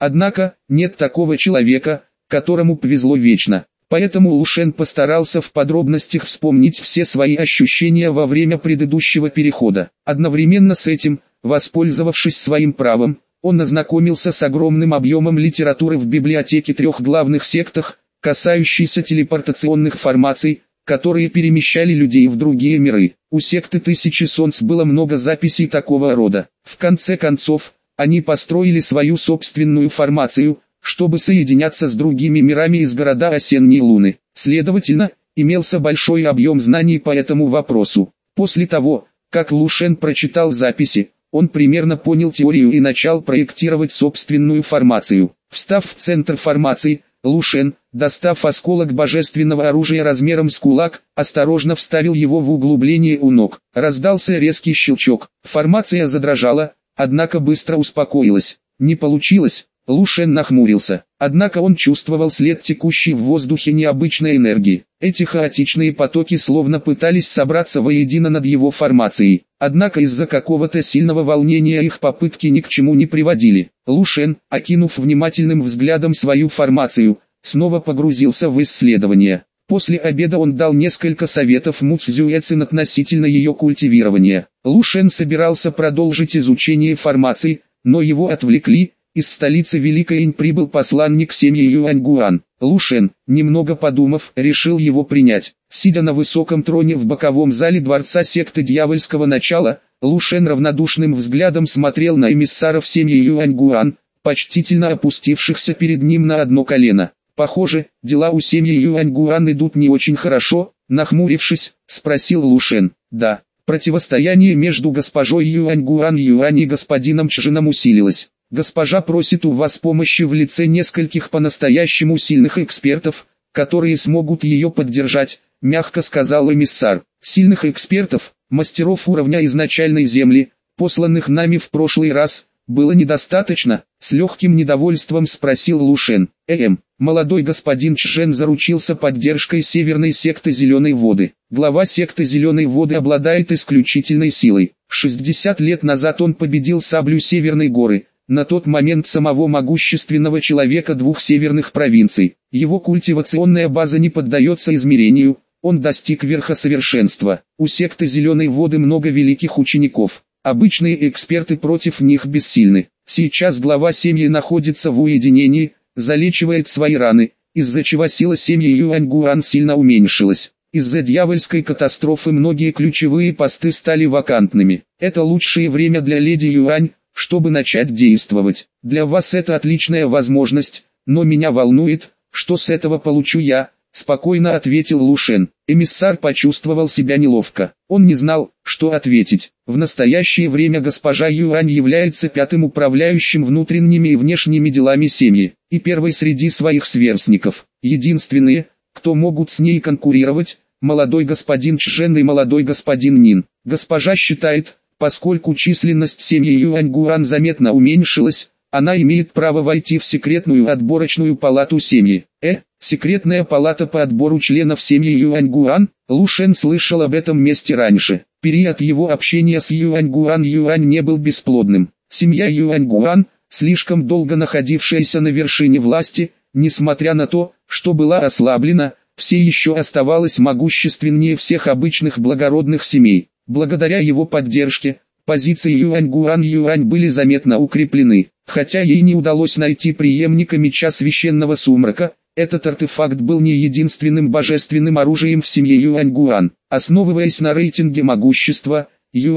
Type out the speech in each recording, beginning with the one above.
Однако, нет такого человека, которому повезло вечно. Поэтому Лушен постарался в подробностях вспомнить все свои ощущения во время предыдущего перехода. Одновременно с этим, воспользовавшись своим правом, он ознакомился с огромным объемом литературы в библиотеке 3 главных сектах, касающейся телепортационных формаций, которые перемещали людей в другие миры. У секты Тысячи Солнц было много записей такого рода. В конце концов, они построили свою собственную формацию, чтобы соединяться с другими мирами из города Осенней Луны. Следовательно, имелся большой объем знаний по этому вопросу. После того, как Лушен прочитал записи, он примерно понял теорию и начал проектировать собственную формацию. Встав в центр формации, Лушен, достав осколок божественного оружия размером с кулак, осторожно вставил его в углубление у ног. Раздался резкий щелчок. Формация задрожала, однако быстро успокоилась. Не получилось. Лушен нахмурился. Однако он чувствовал след текущей в воздухе необычной энергии. Эти хаотичные потоки словно пытались собраться воедино над его формацией. Однако из-за какого-то сильного волнения их попытки ни к чему не приводили. Лушен, окинув внимательным взглядом свою формацию, снова погрузился в исследование. После обеда он дал несколько советов Му Цзюэцин относительно ее культивирования. Лушен собирался продолжить изучение формаций, но его отвлекли. Из столицы Великой Инь прибыл посланник семьи Юаньгуан. Лушен, немного подумав, решил его принять. Сидя на высоком троне в боковом зале дворца секты дьявольского начала, Лушен равнодушным взглядом смотрел на эмиссаров семьи Юаньгуан, почтительно опустившихся перед ним на одно колено. Похоже, дела у семьи Юаньгуан идут не очень хорошо, нахмурившись, спросил Лушен. Да, противостояние между госпожой Юаньгуан и господином Чжином усилилось. Госпожа просит у вас помощи в лице нескольких по-настоящему сильных экспертов, которые смогут ее поддержать, мягко сказал эмиссар. Сильных экспертов, мастеров уровня изначальной земли, посланных нами в прошлый раз, было недостаточно, с легким недовольством спросил Лушен. Молодой господин Чжен заручился поддержкой северной секты Зеленой Воды. Глава секты Зеленой Воды обладает исключительной силой. 60 лет назад он победил Саблю Северной Горы, на тот момент самого могущественного человека 2 северных провинций. Его культивационная база не поддается измерению, он достиг верха совершенства. У секты Зеленой Воды много великих учеников. Обычные эксперты против них бессильны. Сейчас глава семьи находится в уединении, залечивает свои раны, из-за чего сила семьи Юаньгуан сильно уменьшилась. Из-за дьявольской катастрофы многие ключевые посты стали вакантными. Это лучшее время для леди Юань, чтобы начать действовать. Для вас это отличная возможность, но меня волнует, что с этого получу я, спокойно ответил Лушен. Эмиссар почувствовал себя неловко. Он не знал, что ответить. В настоящее время госпожа Юань является 5-м управляющим внутренними и внешними делами семьи, и первой среди своих сверстников. Единственные, кто могут с ней конкурировать, молодой господин Чжен и молодой господин Нин. Госпожа считает, поскольку численность семьи Юаньгуан заметно уменьшилась, она имеет право войти в секретную отборочную палату семьи. Секретная палата по отбору членов семьи Юаньгуан? Лушен слышал об этом месте раньше. Период его общения с Юаньгуан не был бесплодным. Семья Юаньгуан, слишком долго находившаяся на вершине власти, несмотря на то, что была ослаблена, все еще оставалась могущественнее всех обычных благородных семей. Благодаря его поддержке, позиции Юаньгуан были заметно укреплены. Хотя ей не удалось найти преемника меча священного сумрака, этот артефакт был не единственным божественным оружием в семье Юаньгуан. Основываясь на рейтинге могущества,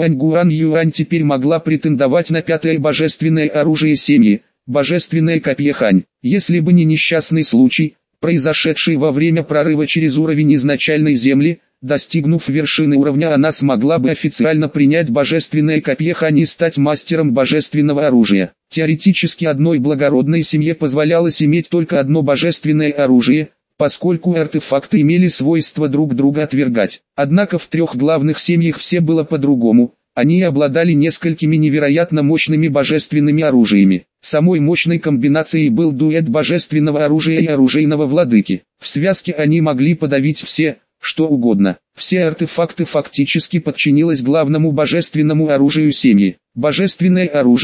Юань теперь могла претендовать на 5-е божественное оружие семьи, божественное копье Хань. Если бы не несчастный случай, произошедший во время прорыва через уровень изначальной земли, достигнув вершины уровня, она смогла бы официально принять божественное копье Хань и стать мастером божественного оружия. Теоретически одной благородной семье позволялось иметь только одно божественное оружие, поскольку артефакты имели свойство друг друга отвергать. Однако в 3 главных семьях все было по-другому, они обладали несколькими невероятно мощными божественными оружиями. Самой мощной комбинацией был дуэт божественного оружия и оружейного владыки. В связке они могли подавить все, что угодно. Все артефакты фактически подчинилось главному божественному оружию семьи. Божественное оружие,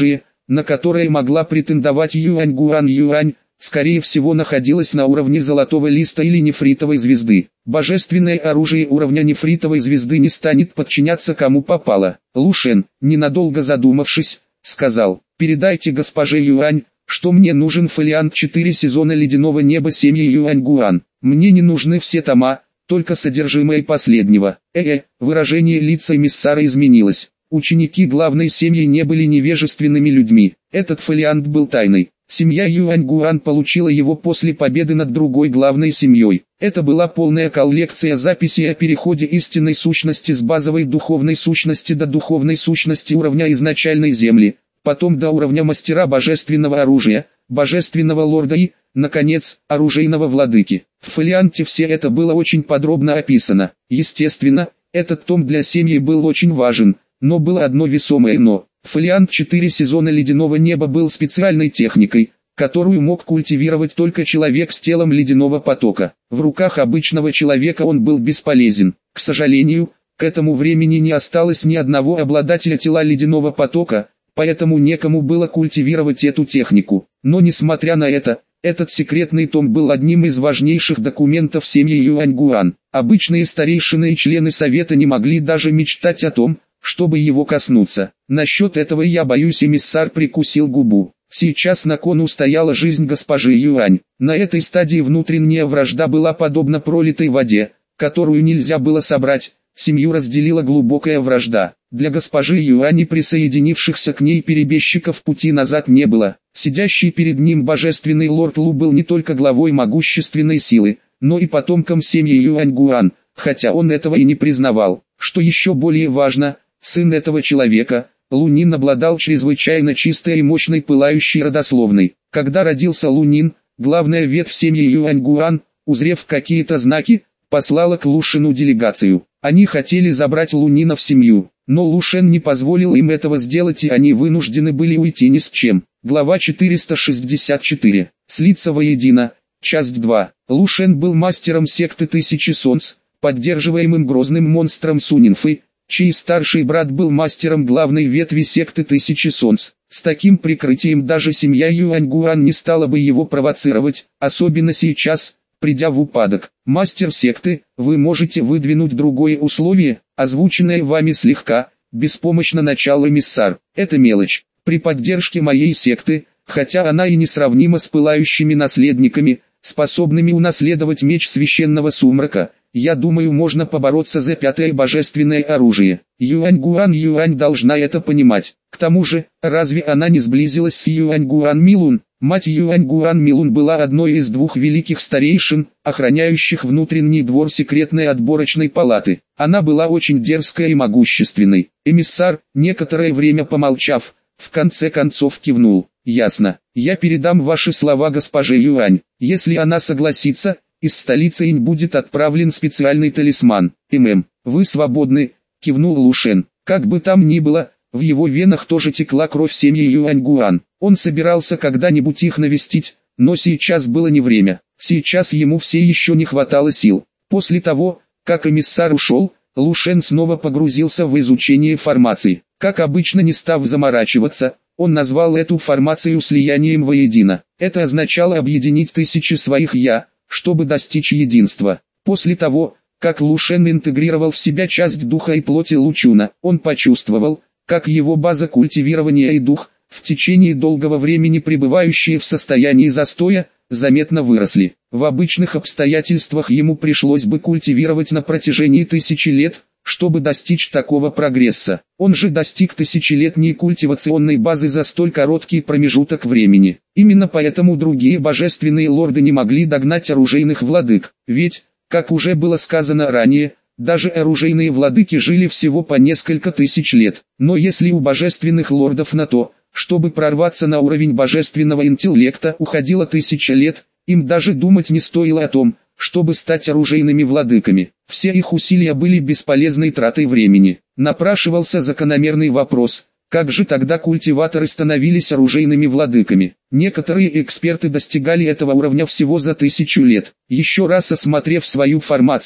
на которое могла претендовать Юань, скорее всего находилась на уровне золотого листа или нефритовой звезды. Божественное оружие уровня нефритовой звезды не станет подчиняться кому попало. Лу Шен, ненадолго задумавшись, сказал: «Передайте госпоже Юань, что мне нужен фолиант 4 сезона Ледяного неба семьи Юань. Мне не нужны все тома, только содержимое последнего». Выражение лица эмиссара изменилось. Ученики главной семьи не были невежественными людьми. Этот фолиант был тайной. Семья Юань получила его после победы над другой главной семьей. Это была полная коллекция записей о переходе истинной сущности с базовой духовной сущности до духовной сущности уровня изначальной земли, потом до уровня мастера божественного оружия, божественного лорда и, наконец, оружейного владыки. В фолианте все это было очень подробно описано. Естественно, этот том для семьи был очень важен, но было одно весомое «но». Фолиант 4 сезона Ледяного неба был специальной техникой, которую мог культивировать только человек с телом ледяного потока. В руках обычного человека он был бесполезен. К сожалению, к этому времени не осталось ни одного обладателя тела ледяного потока, поэтому некому было культивировать эту технику. Но несмотря на это, этот секретный том был одним из важнейших документов семьи Юань. Обычные старейшины и члены совета не могли даже мечтать о том, чтобы его коснуться. Насчет этого я боюсь, эмиссар прикусил губу. Сейчас на кону стояла жизнь госпожи Юань. На этой стадии внутренняя вражда была подобна пролитой воде, которую нельзя было собрать. Семью разделила глубокая вражда. Для госпожи Юань и присоединившихся к ней перебежчиков пути назад не было. Сидящий перед ним божественный лорд Лу был не только главой могущественной силы, но и потомком семьи Юань, хотя он этого и не признавал. Что еще более важно, сын этого человека, Лунин, обладал чрезвычайно чистой и мощной пылающей родословной. Когда родился Лунин, главная ветвь семьи Юань, узрев какие-то знаки, послала к Лушену делегацию. Они хотели забрать Лунина в семью, но Лушен не позволил им этого сделать, и они вынуждены были уйти ни с чем. Глава 464. Слиться воедино. Часть 2. Лушен был мастером секты Тысячи Солнц, поддерживаемым грозным монстром Сунинфы, чей старший брат был мастером главной ветви секты Тысячи Солнц. С таким прикрытием даже семья Юань не стала бы его провоцировать, особенно сейчас, придя в упадок. «Мастер секты, вы можете выдвинуть другое условие, озвученное вами слегка», беспомощно начал эмиссар. «Это мелочь. При поддержке моей секты, хотя она и несравнима с пылающими наследниками, способными унаследовать меч священного сумрака, я думаю, можно побороться за 5-е божественное оружие. Юань должна это понимать. К тому же, разве она не сблизилась с Юань Милун? Мать Юань Милун была одной из 2 великих старейшин, охраняющих внутренний двор секретной отборочной палаты. Она была очень дерзкой и могущественной. Эмиссар, некоторое время помолчав, в конце концов кивнул. «Ясно. Я передам ваши слова госпоже Юань. Если она согласится, из столицы Инь будет отправлен специальный талисман. Вы свободны», кивнул Лушен. Как бы там ни было, в его венах тоже текла кровь семьи Юань. Он собирался когда-нибудь их навестить, но сейчас было не время. Сейчас ему все еще не хватало сил. После того, как эмиссар ушел, Лушен снова погрузился в изучение формации. Как обычно, не став заморачиваться, он назвал эту формацию слиянием воедино. Это означало объединить тысячи своих «я», чтобы достичь единства. После того, как Лушен интегрировал в себя часть духа и плоти Лучуна, он почувствовал, как его база культивирования и дух, в течение долгого времени пребывающие в состоянии застоя, заметно выросли. В обычных обстоятельствах ему пришлось бы культивировать на протяжении 1000 лет, чтобы достичь такого прогресса. Он же достиг тысячелетней культивационной базы за столь короткий промежуток времени. Именно поэтому другие божественные лорды не могли догнать оружейных владык. Ведь, как уже было сказано ранее, даже оружейные владыки жили всего по несколько тысяч лет. Но если у божественных лордов на то, чтобы прорваться на уровень божественного интеллекта, уходило 1000 лет, им даже думать не стоило о том, чтобы стать оружейными владыками. Все их усилия были бесполезной тратой времени. Напрашивался закономерный вопрос: как же тогда культиваторы становились оружейными владыками? Некоторые эксперты достигали этого уровня всего за 1000 лет. Еще раз осмотрев свою формацию,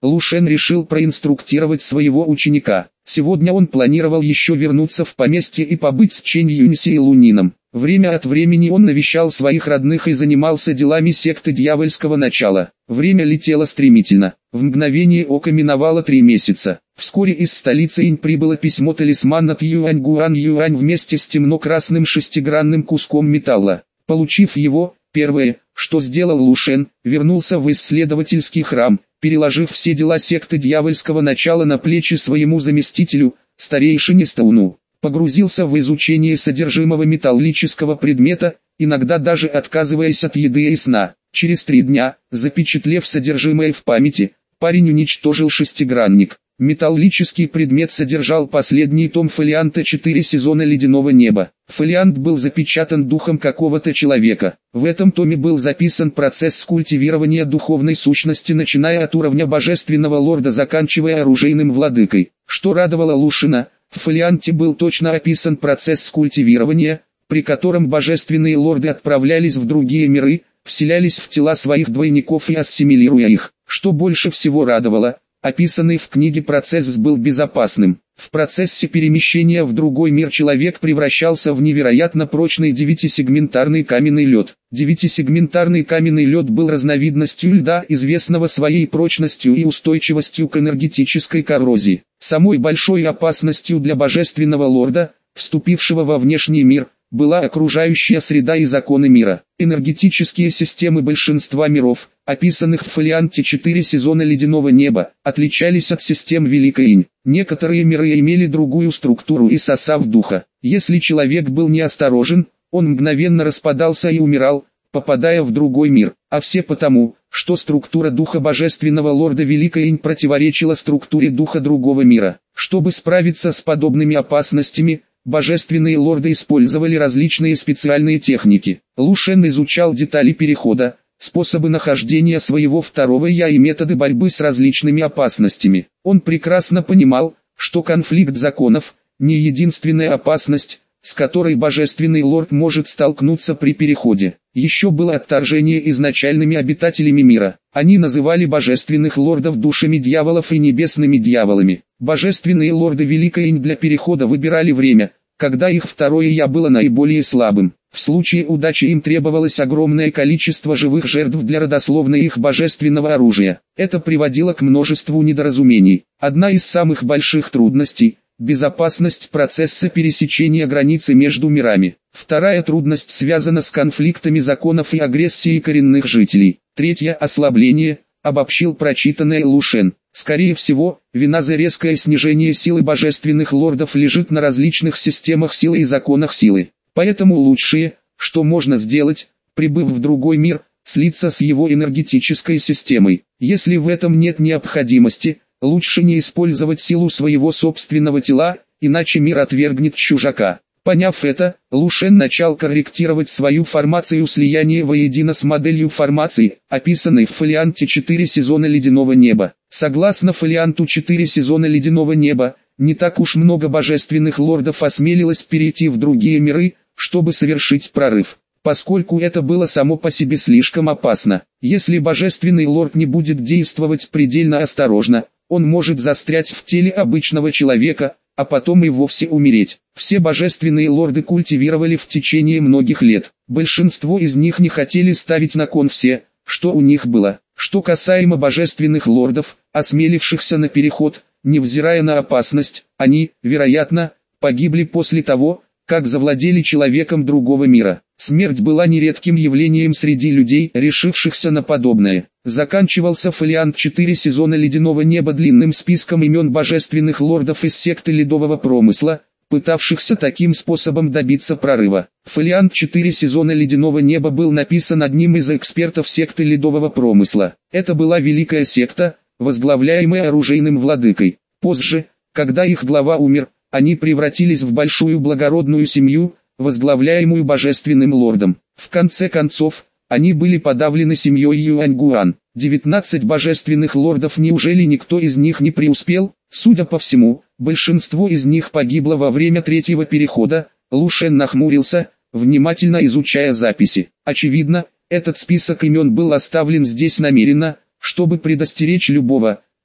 Лу Шен решил проинструктировать своего ученика. Сегодня он планировал еще вернуться в поместье и побыть с Чэнь Юньси и Лунином. Время от времени он навещал своих родных и занимался делами секты дьявольского начала. Время летело стремительно. В мгновение ока миновало 3 месяца. Вскоре из столицы Инь прибыло письмо-талисман от Юань вместе с темно-красным шестигранным куском металла. Получив его, первое, что сделал Лу Шен, вернулся в исследовательский храм, переложив все дела секты дьявольского начала на плечи своему заместителю, старейшине Стауну. Погрузился в изучение содержимого металлического предмета, иногда даже отказываясь от еды и сна. Через 3 дня, запечатлев содержимое в памяти, парень уничтожил шестигранник. Металлический предмет содержал последний том фолианта 4 сезона Ледяного неба. Фолиант был запечатан духом какого-то человека. В этом томе был записан процесс культивирования духовной сущности, начиная от уровня божественного лорда, заканчивая оружейным владыкой. Что радовало Лу Шена, в фолианте был точно описан процесс культивирования, при котором божественные лорды отправлялись в другие миры, вселялись в тела своих двойников и ассимилируя их. Что больше всего радовало, описанный в книге процесс был безопасным. В процессе перемещения в другой мир человек превращался в невероятно прочный 9-сегментарный каменный лед. 9-сегментарный каменный лед был разновидностью льда, известного своей прочностью и устойчивостью к энергетической коррозии. Самой большой опасностью для божественного лорда, вступившего во внешний мир, была окружающая среда и законы мира. Энергетические системы большинства миров, описанных в фолианте 4 сезона Ледяного неба, отличались от систем Великой Инь. Некоторые миры имели другую структуру и состав духа. Если человек был неосторожен, он мгновенно распадался и умирал, попадая в другой мир. А все потому, что структура духа божественного лорда Великой Инь противоречила структуре духа другого мира. Чтобы справиться с подобными опасностями, божественные лорды использовали различные специальные техники. Лу Шен изучал детали перехода, способы нахождения своего второго «я» и методы борьбы с различными опасностями. Он прекрасно понимал, что конфликт законов – не единственная опасность, с которой божественный лорд может столкнуться при переходе. Еще было отторжение изначальными обитателями мира. Они называли божественных лордов душами дьяволов и небесными дьяволами. Божественные лорды Великой Инь для перехода выбирали время, когда их второе «я» было наиболее слабым. В случае удачи им требовалось огромное количество живых жертв для родословной их божественного оружия. Это приводило к множеству недоразумений. Одна из самых больших трудностей – безопасность процесса пересечения границы между мирами. Вторая трудность связана с конфликтами законов и агрессией коренных жителей. Третья – ослабление, обобщил прочитанное Лу Шен. Скорее всего, вина за резкое снижение силы божественных лордов лежит на различных системах силы и законах силы. Поэтому лучшее, что можно сделать, прибыв в другой мир, слиться с его энергетической системой. Если в этом нет необходимости, лучше не использовать силу своего собственного тела, иначе мир отвергнет чужака. Поняв это, Лу Шен начал корректировать свою формацию слияния воедино с моделью формации, описанной в фолианте 4 сезона Ледяного неба. Согласно фолианту 4 сезона Ледяного неба, не так уж много божественных лордов осмелилось перейти в другие миры, чтобы совершить прорыв, поскольку это было само по себе слишком опасно. Если божественный лорд не будет действовать предельно осторожно, он может застрять в теле обычного человека, а потом и вовсе умереть. Все божественные лорды культивировали в течение многих лет. Большинство из них не хотели ставить на кон все, что у них было. Что касаемо божественных лордов, осмелившихся на переход, невзирая на опасность, они, вероятно, погибли после того, как завладели человеком другого мира. Смерть была нередким явлением среди людей, решившихся на подобное. Заканчивался фолиант 4 сезона Ледяного неба длинным списком имен божественных лордов из секты ледового промысла, пытавшихся таким способом добиться прорыва. Фолиант 4 сезона Ледяного неба был написан одним из экспертов секты ледового промысла. Это была великая секта, возглавляемая оружейным владыкой. Позже, когда их глава умер, они превратились в большую благородную семью, возглавляемую божественным лордом. В конце концов, они были подавлены семьей Юаньгуан. 19 божественных лордов, неужели никто из них не преуспел? Судя по всему, большинство из них погибло во время третьего перехода. Лу Шен нахмурился, внимательно изучая записи. Очевидно, этот список имен был оставлен здесь намеренно, чтобы предостеречь любого,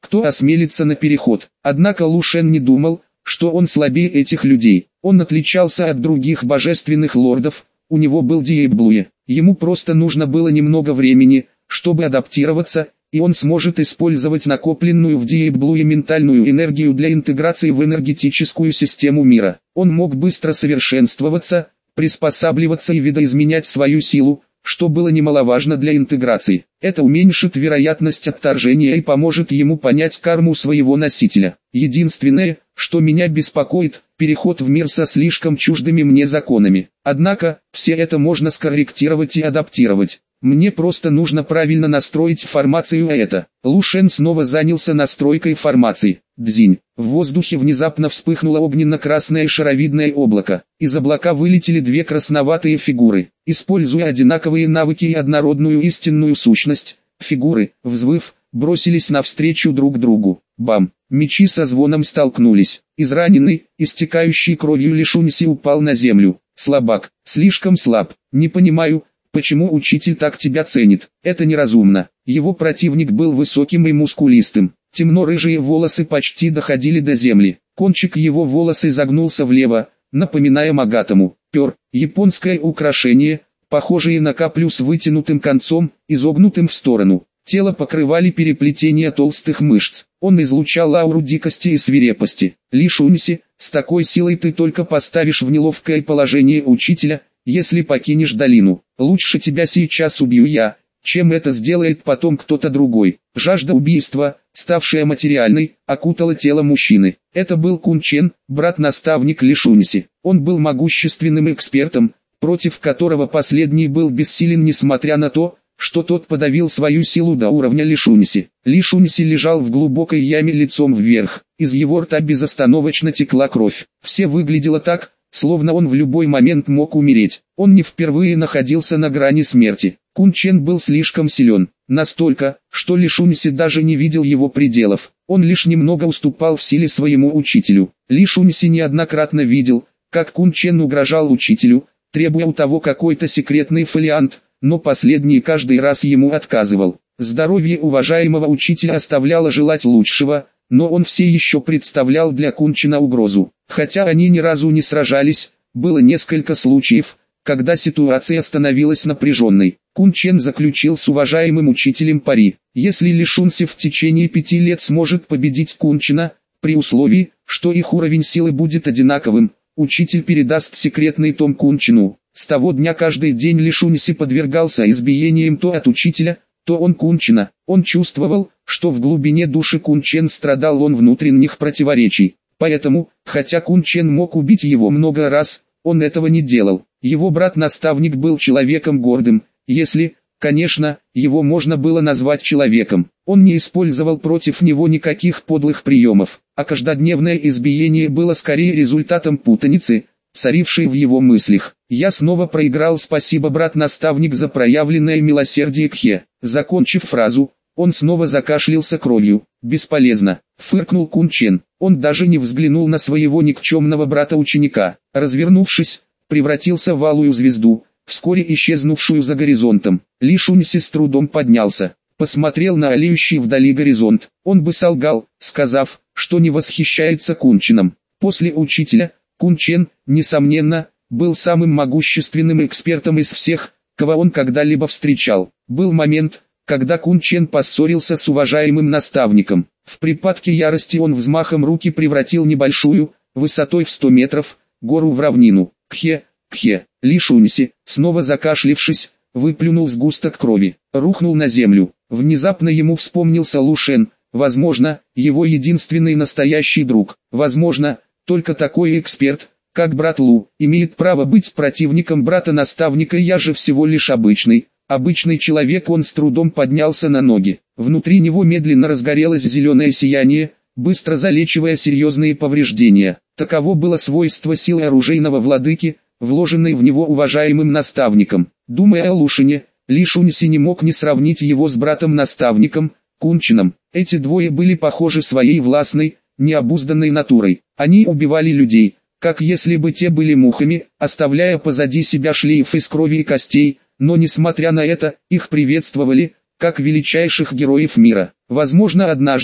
Кто осмелится на переход? Однако Лу Шен не думал, что он слабее этих людей. Он отличался от других божественных лордов, у него был Диэблуе. Ему просто нужно было немного времени, чтобы адаптироваться, и он сможет использовать накопленную в Диэблуе ментальную энергию для интеграции в энергетическую систему мира. Он мог быстро совершенствоваться, приспосабливаться и видоизменять свою силу, что было немаловажно для интеграции. Это уменьшит вероятность отторжения и поможет ему понять карму своего носителя. Единственное, что меня беспокоит, переход в мир со слишком чуждыми мне законами. Однако, все это можно скорректировать и адаптировать. Мне просто нужно правильно настроить формацию, а это. Лу Шен снова занялся настройкой формации. Дзинь. В воздухе внезапно вспыхнуло огненно-красное шаровидное облако. Из облака вылетели две красноватые фигуры. Используя одинаковые навыки и однородную истинную сущность, фигуры, взвыв, бросились навстречу друг другу. Бам! Мечи со звоном столкнулись. Израненный, истекающий кровью Лишуньси упал на землю. Слабак, слишком слаб. Не понимаю, почему учитель так тебя ценит. Это неразумно. Его противник был высоким и мускулистым. Темно-рыжие волосы почти доходили до земли. Кончик его волоса изогнулся влево, напоминая Магатому. Пер, японское украшение, похожее на каплю с вытянутым концом, изогнутым в сторону. Тело покрывали переплетения толстых мышц. Он излучал ауру дикости и свирепости. Лишуньси, с такой силой ты только поставишь в неловкое положение учителя, если покинешь долину. Лучше тебя сейчас убью я, чем это сделает потом кто-то другой. Жажда убийства, ставшая материальной, окутала тело мужчины. Это был Кун Чен, брат-наставник Лишуньси. Он был могущественным экспертом, против которого последний был бессилен несмотря на то, что тот подавил свою силу до уровня Лишуньси. Лишуньси лежал в глубокой яме лицом вверх, из его рта безостановочно текла кровь. Все выглядело так, словно он в любой момент мог умереть. Он не впервые находился на грани смерти. Кун Чен был слишком силен, настолько, что Лишуньси даже не видел его пределов. Он лишь немного уступал в силе своему учителю. Лишуньси неоднократно видел, как Кун Чен угрожал учителю, требуя у того какой-то секретный фолиант, но последний каждый раз ему отказывал. Здоровье уважаемого учителя оставляло желать лучшего, но он все еще представлял для Кун Чена угрозу. Хотя они ни разу не сражались, было несколько случаев, когда ситуация становилась напряженной. Кун Чен заключил с уважаемым учителем пари. Если Лишуньси в течение 5 лет сможет победить Кун Чена, при условии, что их уровень силы будет одинаковым, учитель передаст секретный том Кун Чену. С того дня каждый день Лишуньси подвергался избиениям то от учителя, то он Кун Чена. Он чувствовал, что в глубине души Кун Чен страдал он внутренних противоречий. Поэтому, хотя Кун Чен мог убить его много раз, он этого не делал. Его брат-наставник был человеком гордым, если, конечно, его можно было назвать человеком. Он не использовал против него никаких подлых приемов, а каждодневное избиение было скорее результатом путаницы, царившей в его мыслях. «Я снова проиграл, спасибо, брат-наставник, за проявленное милосердие Кхе». Закончив фразу, он снова закашлялся кровью. «Бесполезно», — фыркнул Кун Чен. Он даже не взглянул на своего никчемного брата-ученика. Развернувшись, превратился в алую звезду, вскоре исчезнувшую за горизонтом. Лишуньси с трудом поднялся, посмотрел на олеющий вдали горизонт. Он бы солгал, сказав, что не восхищается Кун Ченом. После учителя, Кун Чен, несомненно, был самым могущественным экспертом из всех, кого он когда-либо встречал. Был момент, когда Кун Чен поссорился с уважаемым наставником. В припадке ярости он взмахом руки превратил небольшую, высотой в 100 метров, гору в равнину. Кхе, Кхе, Лишуньси, снова закашлившись, выплюнул сгусток крови, рухнул на землю. Внезапно ему вспомнился Лу Шен, возможно, его единственный настоящий друг. Возможно, только такой эксперт, как брат Лу, имеет право быть противником брата-наставника. Я же всего лишь обычный человек. Он с трудом поднялся на ноги. Внутри него медленно разгорелось зеленое сияние, быстро залечивая серьезные повреждения. Таково было свойство силы оружейного владыки, вложенной в него уважаемым наставником. Думая о Лу Шене, Лишуньси не мог не сравнить его с братом-наставником, Кун Ченом. Эти двое были похожи своей властной, необузданной натурой. Они убивали людей, как если бы те были мухами, оставляя позади себя шлейф из крови и костей, но несмотря на это, их приветствовали, как величайших героев мира. Возможно, однажды,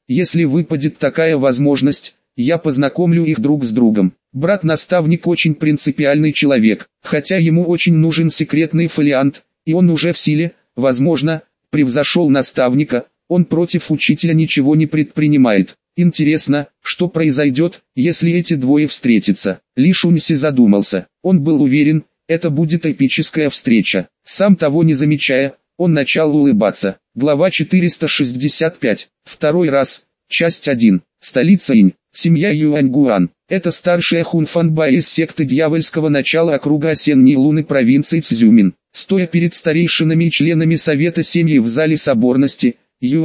Если выпадет такая возможность, я познакомлю их друг с другом. Брат-наставник очень принципиальный человек, хотя ему очень нужен секретный фолиант, и он уже в силе, возможно, превзошел наставника, он против учителя ничего не предпринимает. Интересно, что произойдет, если эти двое встретятся. Ли Шуньси задумался. Он был уверен, это будет эпическая встреча. Сам того не замечая, он начал улыбаться. Глава 465. Второй раз. Часть 1. Столица Инь. Семья Юаньгуан. Это старшая Хунфанбай из секты дьявольского начала округа Осенней Луны провинции Цзюмин. Стоя перед старейшинами и членами Совета Семьи в зале соборности,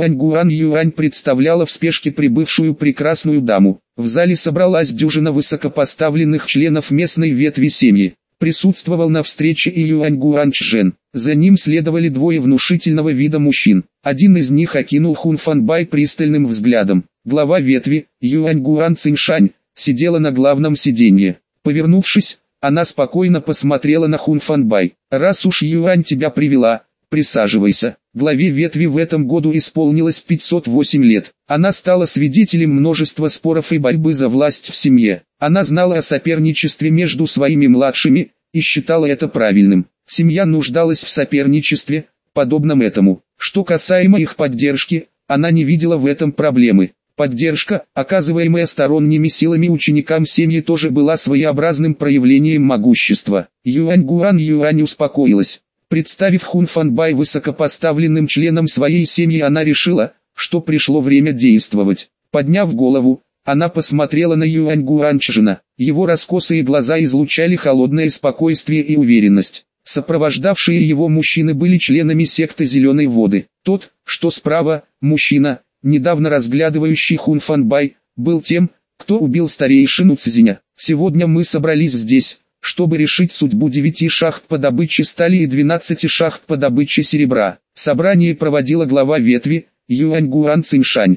Юань представляла в спешке прибывшую прекрасную даму. В зале собралась дюжина высокопоставленных членов местной ветви семьи. Присутствовал на встрече и Юань Чжэн. За ним следовали двое внушительного вида мужчин. Один из них окинул Хунфанбай пристальным взглядом. Глава ветви, Юань Циншань, сидела на главном сиденье. Повернувшись, она спокойно посмотрела на Хунфанбай. «Раз уж Юань тебя привела, присаживайся». Главе ветви в этом году исполнилось 508 лет. Она стала свидетелем множества споров и борьбы за власть в семье. Она знала о соперничестве между своими младшими, и считала это правильным. Семья нуждалась в соперничестве, подобном этому. Что касаемо их поддержки, она не видела в этом проблемы. Поддержка, оказываемая сторонними силами ученикам семьи, тоже была своеобразным проявлением могущества. Юань успокоилась. Представив Хунфанбай высокопоставленным членом своей семьи, она решила, что пришло время действовать. Подняв голову, она посмотрела на Юань Чжэна. Его раскосые глаза излучали холодное спокойствие и уверенность. Сопровождавшие его мужчины были членами секты Зеленой Воды. Тот, что справа, мужчина, недавно разглядывающий Хунфанбай, был тем, кто убил старейшину Цзиня. Сегодня мы собрались здесь, чтобы решить судьбу 9 шахт по добыче стали и 12 шахт по добыче серебра. Собрание проводила глава ветви, Юань Циншань.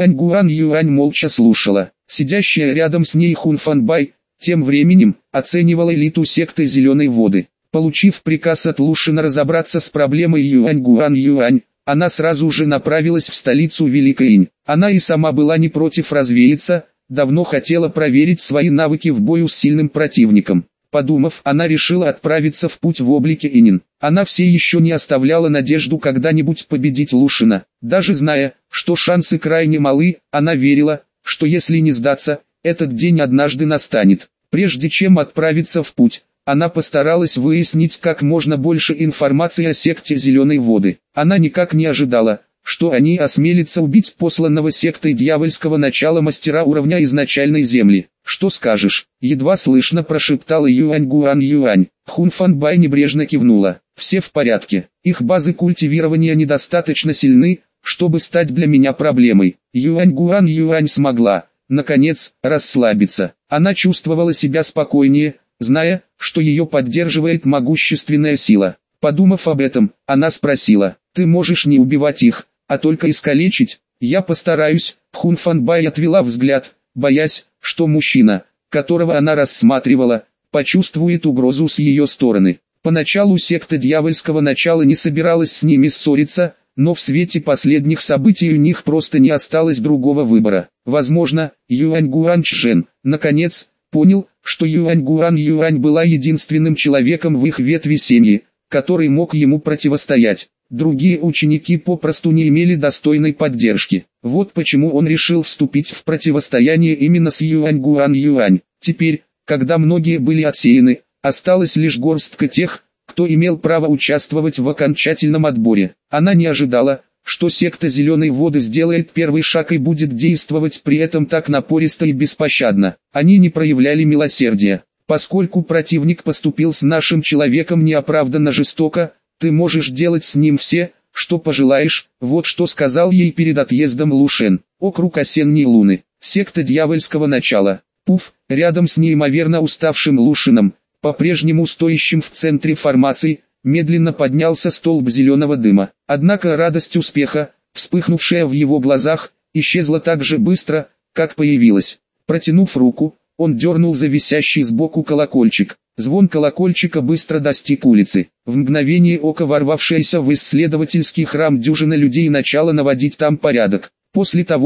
Юань молча слушала. Сидящая рядом с ней Хунфанбай, тем временем, оценивала элиту секты Зеленой Воды. Получив приказ от Лушина разобраться с проблемой Юань, она сразу же направилась в столицу Великой Инь. Она и сама была не против развеяться, давно хотела проверить свои навыки в бою с сильным противником. Подумав, она решила отправиться в путь в облике Инин. Она все еще не оставляла надежду когда-нибудь победить Лушина. Даже зная, что шансы крайне малы, она верила, что если не сдаться, этот день однажды настанет. Прежде чем отправиться в путь, она постаралась выяснить как можно больше информации о секте Зеленой Воды. Она никак не ожидала, что они осмелятся убить посланного сектой дьявольского начала мастера уровня изначальной земли. «Что скажешь?» — едва слышно прошептала Юань. Хунфанбай небрежно кивнула. «Все в порядке. Их базы культивирования недостаточно сильны, чтобы стать для меня проблемой». Юань смогла, наконец, расслабиться. Она чувствовала себя спокойнее, зная, что ее поддерживает могущественная сила. Подумав об этом, она спросила: «Ты можешь не убивать их, а только искалечить?» «Я постараюсь». Хунфанбай отвела взгляд, боясь, что мужчина, которого она рассматривала, почувствует угрозу с ее стороны. Поначалу секта дьявольского начала не собиралась с ними ссориться, но в свете последних событий у них просто не осталось другого выбора. Возможно, Юань Чжэн, наконец, понял, что Юань была единственным человеком в их ветви семьи, который мог ему противостоять. Другие ученики попросту не имели достойной поддержки. Вот почему он решил вступить в противостояние именно с Юань. Теперь, когда многие были отсеяны, осталась лишь горстка тех, кто имел право участвовать в окончательном отборе. Она не ожидала, что секта Зеленой Воды сделает первый шаг и будет действовать при этом так напористо и беспощадно. Они не проявляли милосердия. «Поскольку противник поступил с нашим человеком неоправданно жестоко, ты можешь делать с ним все, что пожелаешь», вот что сказал ей перед отъездом Лушен. Округ Осенней Луны, секта дьявольского начала. Пуф, рядом с неимоверно уставшим Лушином, по-прежнему стоящим в центре формации, медленно поднялся столб зеленого дыма. Однако радость успеха, вспыхнувшая в его глазах, исчезла так же быстро, как появилась. Протянув руку, он дернул за висящий сбоку колокольчик. Звон колокольчика быстро достиг улицы. В мгновение ока ворвавшаяся в исследовательский храм дюжина людей начала наводить там порядок. После того,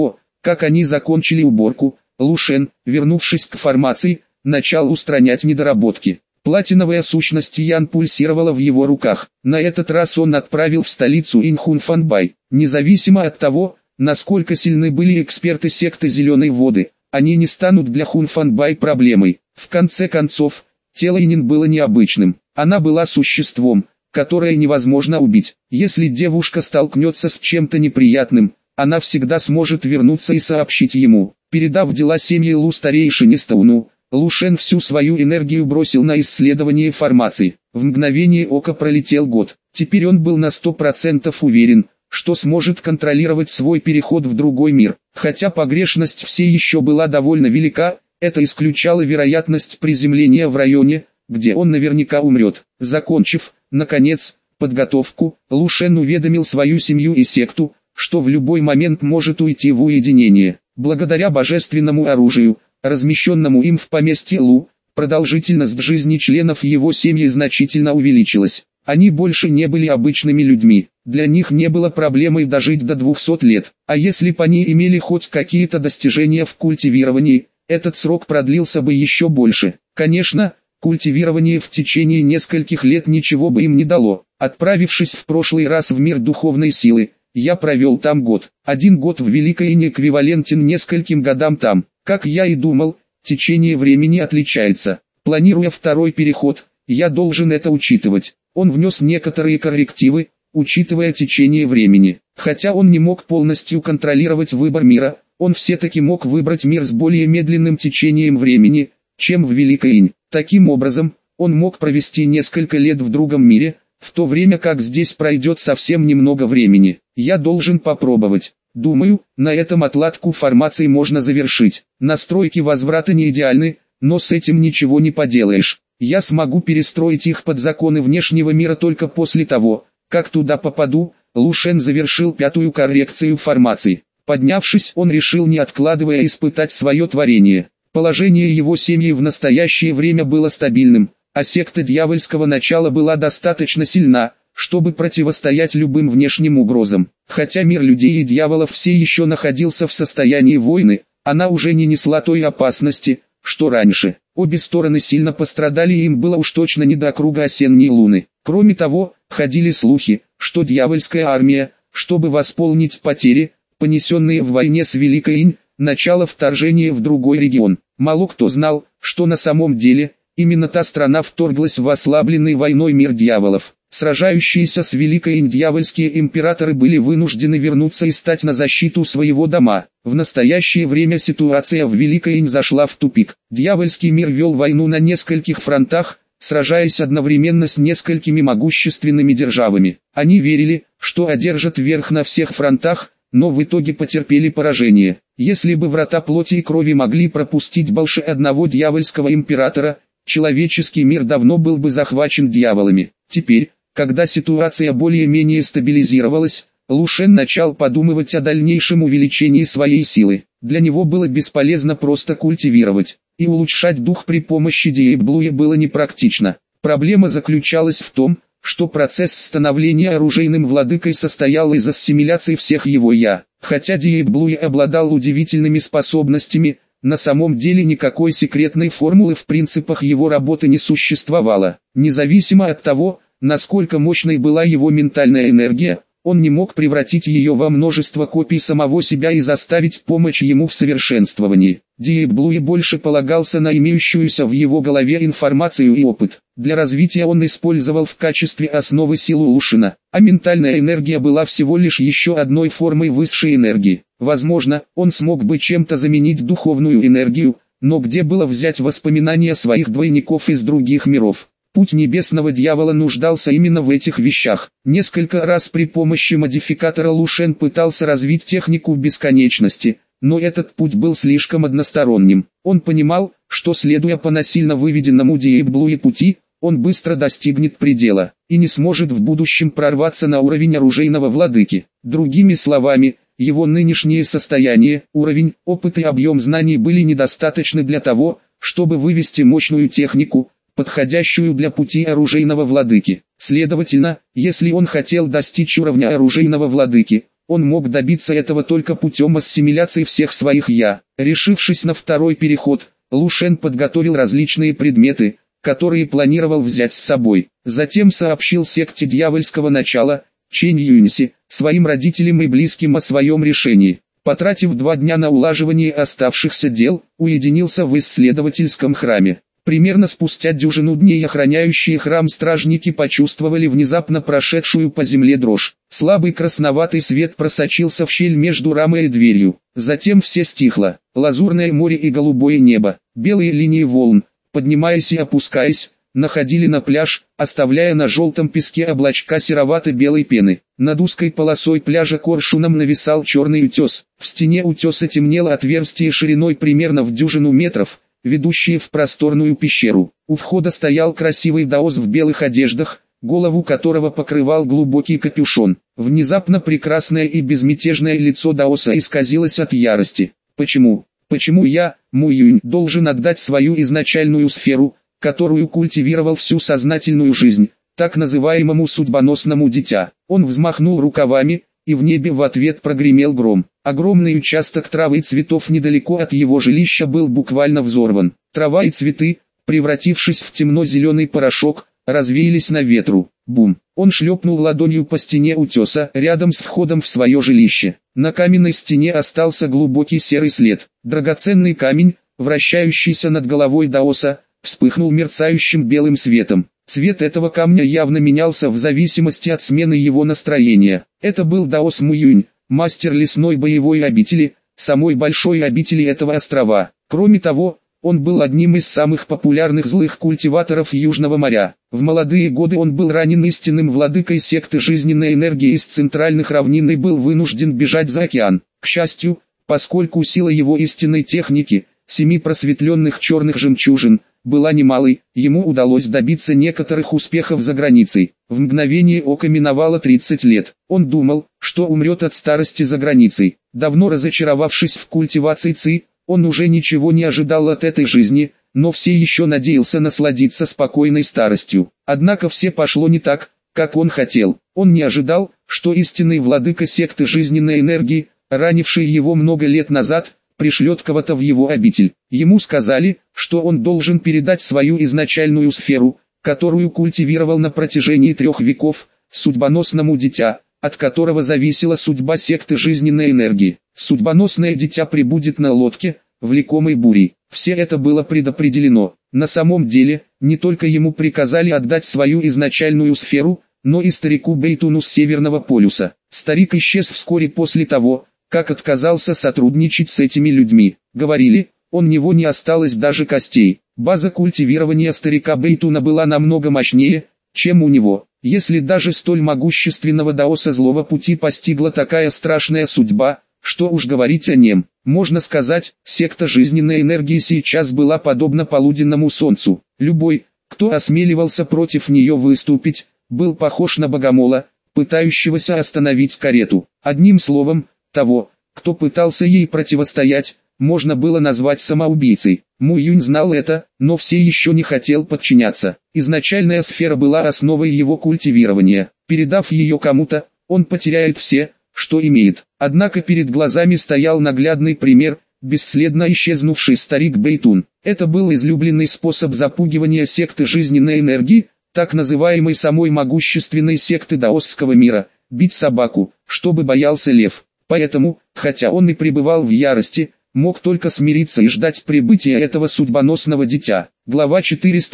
Как они закончили уборку, Лу Шен, вернувшись к формации, начал устранять недоработки. Платиновая сущность Ян пульсировала в его руках. На этот раз он отправил в столицу Инхунфанбай. Независимо от того, насколько сильны были эксперты секты Зеленой Воды, они не станут для Хунфанбай проблемой. В конце концов, тело Инин было необычным. Она была существом, которое невозможно убить. Если девушка столкнется с чем-то неприятным, она всегда сможет вернуться и сообщить ему. Передав дела семьи Лу старейшине Стауну, Лу Шен всю свою энергию бросил на исследование формации. В мгновение ока пролетел год. Теперь он был на 100% уверен, что сможет контролировать свой переход в другой мир. Хотя погрешность все еще была довольно велика, это исключало вероятность приземления в районе, где он наверняка умрет. Закончив, наконец, подготовку, Лу Шен уведомил свою семью и секту, что в любой момент может уйти в уединение. Благодаря божественному оружию, размещенному им в поместье Лу, продолжительность жизни членов его семьи значительно увеличилась. Они больше не были обычными людьми, для них не было проблемой дожить до 200 лет, а если бы они имели хоть какие-то достижения в культивировании, этот срок продлился бы еще больше. Конечно, культивирование в течение нескольких лет ничего бы им не дало. Отправившись в прошлый раз в мир духовной силы, я провел там год. 1 год в Великой Ине эквивалентен нескольким годам там. Как я и думал, течение времени отличается. Планируя второй переход, я должен это учитывать. Он внес некоторые коррективы, учитывая течение времени. Хотя он не мог полностью контролировать выбор мира, он все-таки мог выбрать мир с более медленным течением времени, чем в Великой Инь. Таким образом, он мог провести несколько лет в другом мире, в то время как здесь пройдет совсем немного времени. Я должен попробовать. Думаю, на этом отладку формации можно завершить. Настройки возврата не идеальны, но с этим ничего не поделаешь. Я смогу перестроить их под законы внешнего мира только после того, как туда попаду. Лу Шен завершил 5-ю коррекцию формации. Поднявшись, он решил, не откладывая, испытать свое творение. Положение его семьи в настоящее время было стабильным, а секта дьявольского начала была достаточно сильна, чтобы противостоять любым внешним угрозам. Хотя мир людей и дьяволов все еще находился в состоянии войны, она уже не несла той опасности, что раньше. Обе стороны сильно пострадали, и им было уж точно не до круга осенней луны. Кроме того, ходили слухи, что дьявольская армия, чтобы восполнить потери, понесенные в войне с Великой Инь, начало вторжения в другой регион. Мало кто знал, что на самом деле, именно та страна вторглась в ослабленный войной мир дьяволов. Сражающиеся с Великой Инь дьявольские императоры были вынуждены вернуться и стать на защиту своего дома. В настоящее время ситуация в Великой Инь зашла в тупик. Дьявольский мир вел войну на нескольких фронтах, сражаясь одновременно с несколькими могущественными державами. Они верили, что одержат верх на всех фронтах, но в итоге потерпели поражение. Если бы врата плоти и крови могли пропустить больше одного дьявольского императора, человеческий мир давно был бы захвачен дьяволами. Теперь, когда ситуация более-менее стабилизировалась, Лу Шен начал подумывать о дальнейшем увеличении своей силы. Для него было бесполезно просто культивировать, и улучшать дух при помощи Диэблуя было непрактично. Проблема заключалась в том, что процесс становления оружейным владыкой состоял из ассимиляции всех его «я». Хотя Диэблуя обладал удивительными способностями, на самом деле никакой секретной формулы в принципах его работы не существовало. Независимо от того, насколько мощной была его ментальная энергия, он не мог превратить ее во множество копий самого себя и заставить помочь ему в совершенствовании. Диэблуя больше полагался на имеющуюся в его голове информацию и опыт. Для развития он использовал в качестве основы силу Лу Шена, а ментальная энергия была всего лишь еще одной формой высшей энергии. Возможно, он смог бы чем-то заменить духовную энергию, но где было взять воспоминания своих двойников из других миров? Путь небесного дьявола нуждался именно в этих вещах. Несколько раз при помощи модификатора Лу Шен пытался развить технику бесконечности, но этот путь был слишком односторонним. Он понимал, что следуя по насильно выведенному Диэблуе пути, он быстро достигнет предела, и не сможет в будущем прорваться на уровень оружейного владыки. Другими словами, его нынешнее состояние, уровень, опыт и объем знаний были недостаточны для того, чтобы вывести мощную технику, подходящую для пути оружейного владыки. Следовательно, если он хотел достичь уровня оружейного владыки, Он мог добиться этого только путем ассимиляции всех своих «я». Решившись на второй переход, Лу Шен подготовил различные предметы, которые планировал взять с собой. Затем сообщил секте дьявольского начала, Чэнь Юньси, своим родителям и близким о своем решении. Потратив 2 дня на улаживание оставшихся дел, уединился в исследовательском храме. Примерно спустя дюжину дней охраняющие храм стражники почувствовали внезапно прошедшую по земле дрожь. Слабый красноватый свет просочился в щель между рамой и дверью. Затем все стихло. Лазурное море и голубое небо, белые линии волн, поднимаясь и опускаясь, находили на пляж, оставляя на желтом песке облачка серовато-белой пены. Над узкой полосой пляжа коршуном нависал черный утес. В стене утеса темнело отверстие шириной примерно в 10 метров, ведущие в просторную пещеру. У входа стоял красивый даос в белых одеждах, голову которого покрывал глубокий капюшон. Внезапно прекрасное и безмятежное лицо даоса исказилось от ярости. Почему я, Му Юнь, должен отдать свою изначальную сферу, которую культивировал всю сознательную жизнь, так называемому судьбоносному дитя? Он взмахнул рукавами, и в небе в ответ прогремел гром. Огромный участок травы и цветов недалеко от его жилища был буквально взорван. Трава и цветы, превратившись в темно-зеленый порошок, развеялись на ветру. Бум! Он шлепнул ладонью по стене утеса, рядом с входом в свое жилище. На каменной стене остался глубокий серый след. Драгоценный камень, вращающийся над головой даоса, вспыхнул мерцающим белым светом. Цвет этого камня явно менялся в зависимости от смены его настроения. Это был даос Му Юнь, мастер лесной боевой обители, самой большой обители этого острова. Кроме того, он был одним из самых популярных злых культиваторов Южного моря. В молодые годы он был ранен истинным владыкой секты жизненной энергии из центральных равнин и был вынужден бежать за океан. К счастью, поскольку сила его истинной техники, 7 просветленных черных жемчужин, была немалой, ему удалось добиться некоторых успехов за границей. В мгновение ока миновало 30 лет. Он думал, что умрет от старости за границей. Давно разочаровавшись в культивации ци, он уже ничего не ожидал от этой жизни, но все еще надеялся насладиться спокойной старостью. Однако все пошло не так, как он хотел. Он не ожидал, что истинный владыка секты жизненной энергии, ранивший его много лет назад, пришлет кого-то в его обитель. Ему сказали, что он должен передать свою изначальную сферу, которую культивировал на протяжении 3 веков, судьбоносному дитя, от которого зависела судьба секты жизненной энергии. Судьбоносное дитя прибудет на лодке, влекомой бурей. Все это было предопределено. На самом деле, не только ему приказали отдать свою изначальную сферу, но и старику Бейтуну с Северного полюса. Старик исчез вскоре после того, как отказался сотрудничать с этими людьми. Говорили, у него не осталось даже костей. База культивирования старика Бейтуна была намного мощнее, чем у него. Если даже столь могущественного даоса злого пути постигла такая страшная судьба, что уж говорить о нем. Можно сказать, секта жизненной энергии сейчас была подобна полуденному солнцу. Любой, кто осмеливался против нее выступить, был похож на богомола, пытающегося остановить карету. Одним словом, того, кто пытался ей противостоять, можно было назвать самоубийцей. Му Юнь знал это, но все еще не хотел подчиняться. Изначальная сфера была основой его культивирования. Передав ее кому-то, он потеряет все, что имеет. Однако перед глазами стоял наглядный пример, бесследно исчезнувший старик Бейтун. Это был излюбленный способ запугивания секты жизненной энергии, так называемой самой могущественной секты даосского мира, бить собаку, чтобы боялся лев. Поэтому, хотя он и пребывал в ярости, мог только смириться и ждать прибытия этого судьбоносного дитя. Глава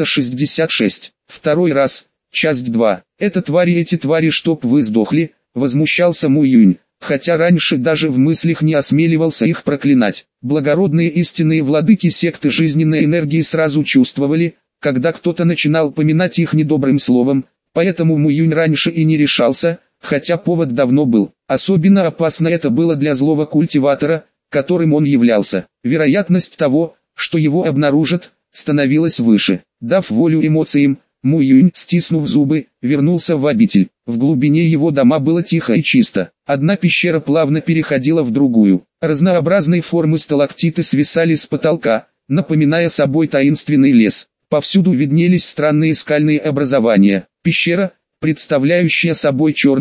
466. Второй раз, часть 2. Эти твари, чтоб вы сдохли, возмущался Му Юнь, хотя раньше даже в мыслях не осмеливался их проклинать. Благородные истинные владыки секты жизненной энергии сразу чувствовали, когда кто-то начинал поминать их недобрым словом, поэтому Му Юнь раньше и не решался, хотя повод давно был. Особенно опасно это было для злого культиватора, которым он являлся. Вероятность того, что его обнаружат, становилась выше. Дав волю эмоциям, Му Юнь, стиснув зубы, вернулся в обитель. В глубине его дома было тихо и чисто. Одна пещера плавно переходила в другую. Разнообразной формы сталактиты свисали с потолка, напоминая собой таинственный лес. Повсюду виднелись странные скальные образования. Пещера, представляющая собой черный,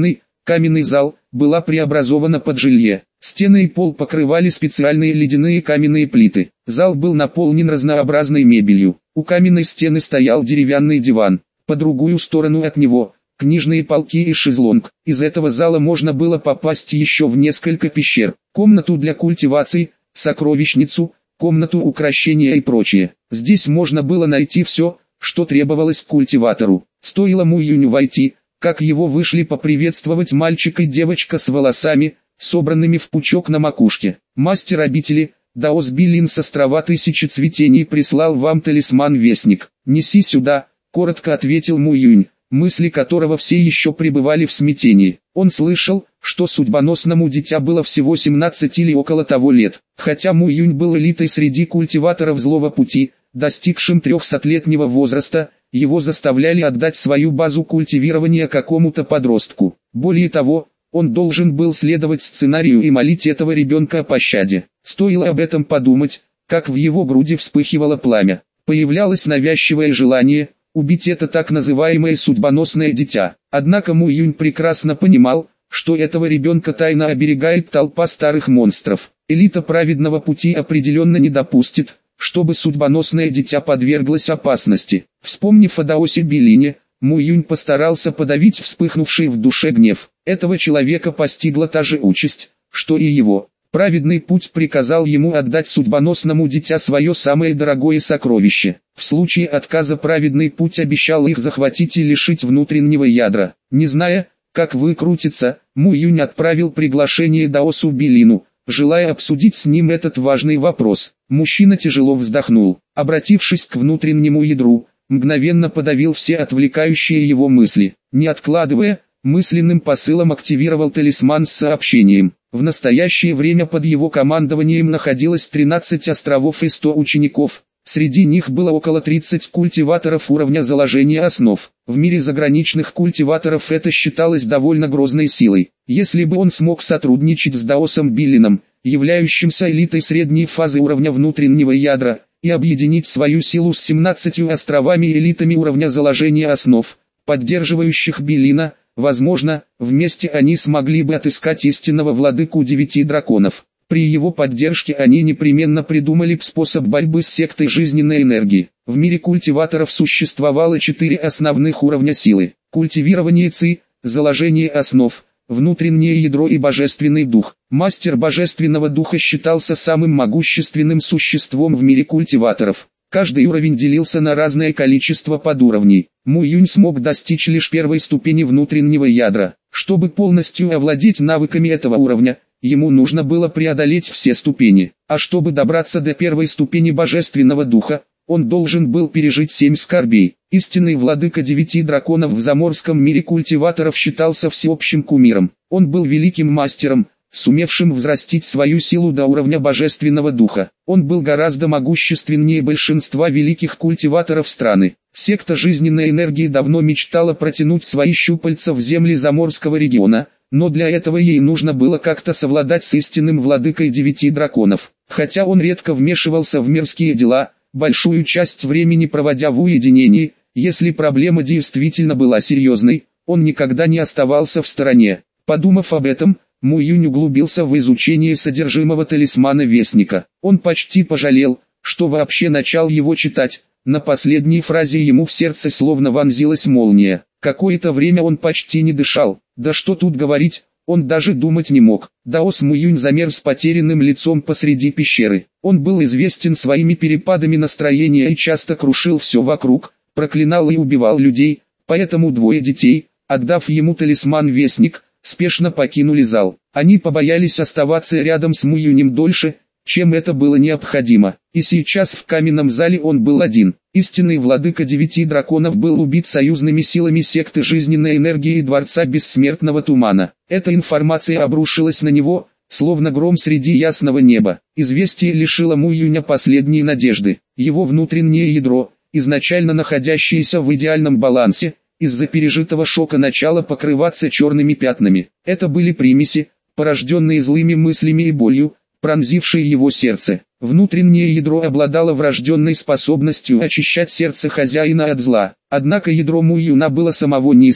Каменный зал была преобразована под жилье. Стены и пол покрывали специальные ледяные каменные плиты. Зал был наполнен разнообразной мебелью. У каменной стены стоял деревянный диван. По другую сторону от него – книжные полки и шезлонг. Из этого зала можно было попасть еще в несколько пещер. Комнату для культивации, сокровищницу, комнату укрощения и прочее. Здесь можно было найти все, что требовалось культиватору. Стоило Му Юню войти, как его вышли поприветствовать мальчик и девочка с волосами, собранными в пучок на макушке. Мастер обители, Даос Билин с острова Тысячи Цветений прислал вам талисман-вестник. Неси сюда, коротко ответил Му Юнь, мысли которого все еще пребывали в смятении. Он слышал, что судьбоносному дитя было всего 17 или около того лет. Хотя Му Юнь был элитой среди культиваторов злого пути, достигшим 300-летнего возраста, его заставляли отдать свою базу культивирования какому-то подростку. Более того, он должен был следовать сценарию и молить этого ребенка о пощаде. Стоило об этом подумать, как в его груди вспыхивало пламя. Появлялось навязчивое желание убить это так называемое судьбоносное дитя. Однако Му Юнь прекрасно понимал, что этого ребенка тайно оберегает толпа старых монстров. Элита праведного пути определенно не допустит, чтобы судьбоносное дитя подверглось опасности. Вспомнив о Даосе Билине, Му Юнь постарался подавить вспыхнувший в душе гнев. Этого человека постигла та же участь, что и его. Праведный путь приказал ему отдать судьбоносному дитя свое самое дорогое сокровище. В случае отказа праведный путь обещал их захватить и лишить внутреннего ядра. Не зная, как выкрутиться, Му Юнь отправил приглашение Даосу Билину, желая обсудить с ним этот важный вопрос. Мужчина тяжело вздохнул, обратившись к внутреннему ядру, мгновенно подавил все отвлекающие его мысли. Не откладывая, мысленным посылом активировал талисман с сообщением. В настоящее время под его командованием находилось 13 островов и 100 учеников. Среди них было около 30 культиваторов уровня заложения основ. В мире заграничных культиваторов это считалось довольно грозной силой. Если бы он смог сотрудничать с Даосом Билином, являющимся элитой средней фазы уровня внутреннего ядра, и объединить свою силу с 17 островами и элитами уровня заложения основ, поддерживающих Билина, возможно, вместе они смогли бы отыскать истинного владыку 9 драконов. При его поддержке они непременно придумали бы способ борьбы с сектой жизненной энергии. В мире культиваторов существовало 4 основных уровня силы: культивирование ци, заложение основ, внутреннее ядро и божественный дух. Мастер божественного духа считался самым могущественным существом в мире культиваторов. Каждый уровень делился на разное количество подуровней. Му Юнь смог достичь лишь первой ступени внутреннего ядра. Чтобы полностью овладеть навыками этого уровня, ему нужно было преодолеть все ступени. А чтобы добраться до первой ступени божественного духа, он должен был пережить 7 скорбей. Истинный владыка 9 драконов в заморском мире культиваторов считался всеобщим кумиром. Он был великим мастером, сумевшим взрастить свою силу до уровня божественного духа. Он был гораздо могущественнее большинства великих культиваторов страны. Секта жизненной энергии давно мечтала протянуть свои щупальца в земли заморского региона, но для этого ей нужно было как-то совладать с истинным владыкой 9 драконов. Хотя он редко вмешивался в мирские дела, большую часть времени проводя в уединении, если проблема действительно была серьезной, он никогда не оставался в стороне. Подумав об этом, Му Юнь углубился в изучение содержимого талисмана Вестника. Он почти пожалел, что вообще начал его читать. На последней фразе ему в сердце словно вонзилась молния. Какое-то время он почти не дышал. Да что тут говорить, он даже думать не мог. Даос Му Юнь замер с потерянным лицом посреди пещеры. Он был известен своими перепадами настроения и часто крушил все вокруг, проклинал и убивал людей, поэтому двое детей, отдав ему талисман Вестник, спешно покинули зал. Они побоялись оставаться рядом с Му Юнем дольше, чем это было необходимо. И сейчас в каменном зале он был один. Истинный владыка 9 драконов был убит союзными силами секты жизненной энергии и Дворца Бессмертного Тумана. Эта информация обрушилась на него, словно гром среди ясного неба. Известие лишило Му Юня последней надежды. Его внутреннее ядро, изначально находящееся в идеальном балансе, из-за пережитого шока начало покрываться черными пятнами. Это были примеси, порожденные злыми мыслями и болью, пронзившие его сердце. Внутреннее ядро обладало врожденной способностью очищать сердце хозяина от зла. Однако ядро Му Юна было самого низкого,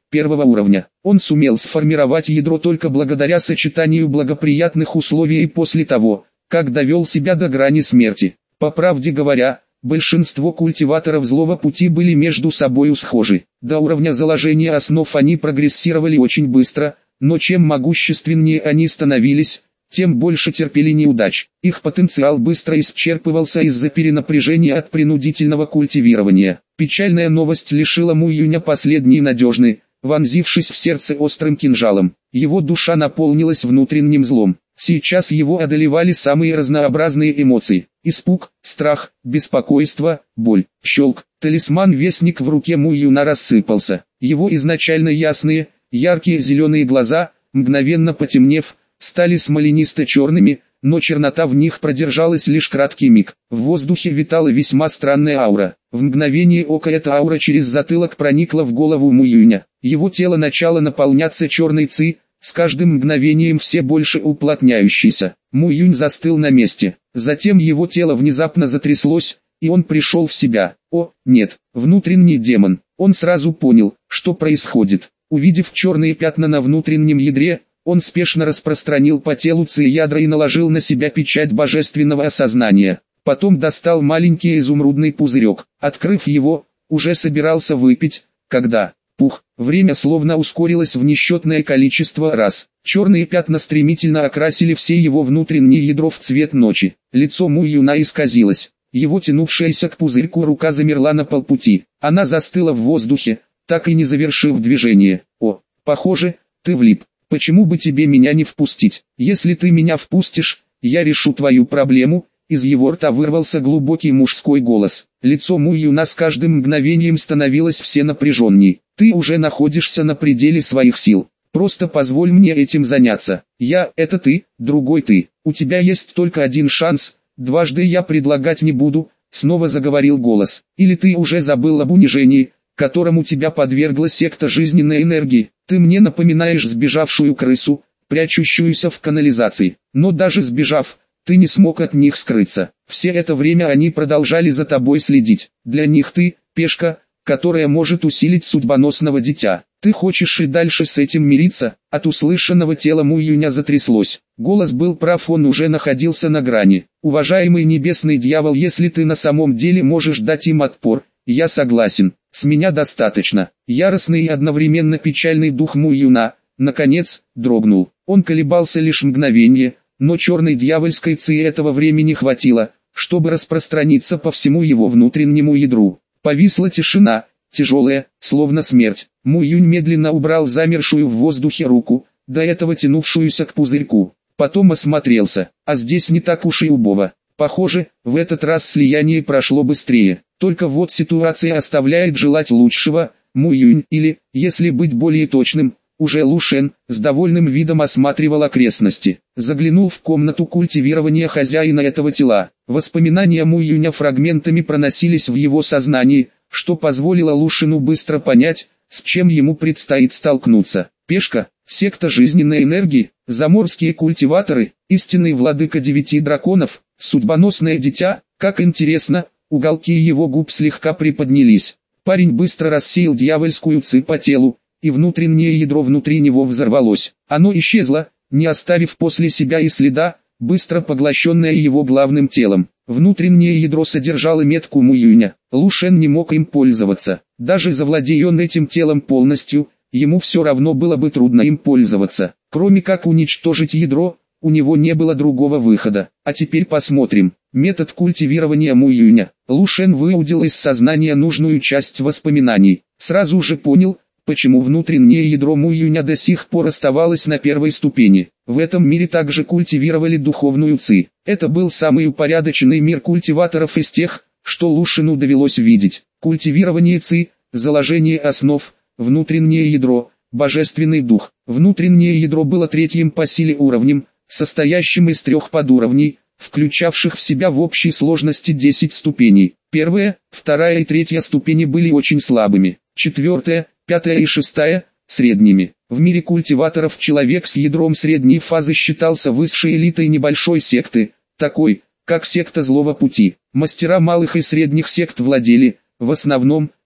первого уровня. Он сумел сформировать ядро только благодаря сочетанию благоприятных условий и после того, как довел себя до грани смерти. По правде говоря, большинство культиваторов злого пути были между собой схожи. До уровня заложения основ они прогрессировали очень быстро, но чем могущественнее они становились, тем больше терпели неудач. Их потенциал быстро исчерпывался из-за перенапряжения от принудительного культивирования. Печальная новость лишила Му Юня последней надежны, вонзившись в сердце острым кинжалом. Его душа наполнилась внутренним злом. Сейчас его одолевали самые разнообразные эмоции: испуг, страх, беспокойство, боль. Щелк. Талисман-вестник в руке Му Юна рассыпался. Его изначально ясные, яркие зеленые глаза, мгновенно потемнев, стали смоленисто-черными, но чернота в них продержалась лишь краткий миг. В воздухе витала весьма странная аура. В мгновение ока эта аура через затылок проникла в голову Му Юня. Его тело начало наполняться черной ци, с каждым мгновением все больше уплотняющейся. Му Юнь застыл на месте. Затем его тело внезапно затряслось, и он пришел в себя. О, нет, внутренний демон. Он сразу понял, что происходит. Увидев черные пятна на внутреннем ядре, он спешно распространил по телу ци ядра и наложил на себя печать божественного осознания. Потом достал маленький изумрудный пузырек. Открыв его, уже собирался выпить, когда... Пух, время словно ускорилось в несчетное количество раз. Черные пятна стремительно окрасили все его внутреннее ядро в цвет ночи. Лицо Му Юна исказилось. Его тянувшаяся к пузырьку рука замерла на полпути. Она застыла в воздухе, так и не завершив движение. О, похоже, ты влип. Почему бы тебе меня не впустить? Если ты меня впустишь, я решу твою проблему. Из его рта вырвался глубокий мужской голос. Лицо Му Юна с каждым мгновением становилось все напряженней. Ты уже находишься на пределе своих сил. Просто позволь мне этим заняться. Я – это ты, другой ты. У тебя есть только один шанс, дважды я предлагать не буду, снова заговорил голос. Или ты уже забыл об унижении, которому тебя подвергла секта жизненной энергии. Ты мне напоминаешь сбежавшую крысу, прячущуюся в канализации. Но даже сбежав, ты не смог от них скрыться. Все это время они продолжали за тобой следить. Для них ты – пешка, которая может усилить судьбоносного дитя. Ты хочешь и дальше с этим мириться? От услышанного тела Му Юня затряслось. Голос был прав, он уже находился на грани. Уважаемый небесный дьявол, если ты на самом деле можешь дать им отпор, я согласен. С меня достаточно. Яростный и одновременно печальный дух Му Юна, наконец, дрогнул. Он колебался лишь мгновение, но черной дьявольской ци этого времени хватило, чтобы распространиться по всему его внутреннему ядру. Повисла тишина, тяжелая, словно смерть. Му Юнь медленно убрал замершую в воздухе руку, до этого тянувшуюся к пузырьку. Потом осмотрелся, а здесь не так уж и убого. Похоже, в этот раз слияние прошло быстрее. Только вот ситуация оставляет желать лучшего. Му Юнь, или, если быть более точным, уже Лу Шен, с довольным видом осматривал окрестности. Заглянул в комнату культивирования хозяина этого тела. Воспоминания Му Юня фрагментами проносились в его сознании, что позволило Лу Шену быстро понять, с чем ему предстоит столкнуться. Пешка, секта жизненной энергии, заморские культиваторы, истинный владыка 9 драконов, судьбоносное дитя. Как интересно, уголки его губ слегка приподнялись. Парень быстро рассеял дьявольскую ци по телу, и внутреннее ядро внутри него взорвалось. Оно исчезло, не оставив после себя и следа, быстро поглощенное его главным телом. Внутреннее ядро содержало метку Му Юня. Лу Шен не мог им пользоваться. Даже завладея он этим телом полностью, ему все равно было бы трудно им пользоваться. Кроме как уничтожить ядро, у него не было другого выхода. А теперь посмотрим. Метод культивирования Му Юня. Лу Шен выудил из сознания нужную часть воспоминаний. Сразу же понял, почему внутреннее ядро Му Юня до сих пор оставалось на первой ступени. В этом мире также культивировали духовную ци. Это был самый упорядоченный мир культиваторов из тех, что Лу Шену довелось видеть. Культивирование ци, заложение основ, внутреннее ядро, божественный дух. Внутреннее ядро было третьим по силе уровнем, состоящим из 3 подуровней, включавших в себя в общей сложности 10 ступеней. Первая, вторая и третья ступени были очень слабыми. Четвертая, пятая и шестая – средними. В мире культиваторов человек с ядром средней фазы считался высшей элитой небольшой секты, такой, как секта Злого Пути. Мастера малых и средних сект владели, в основном,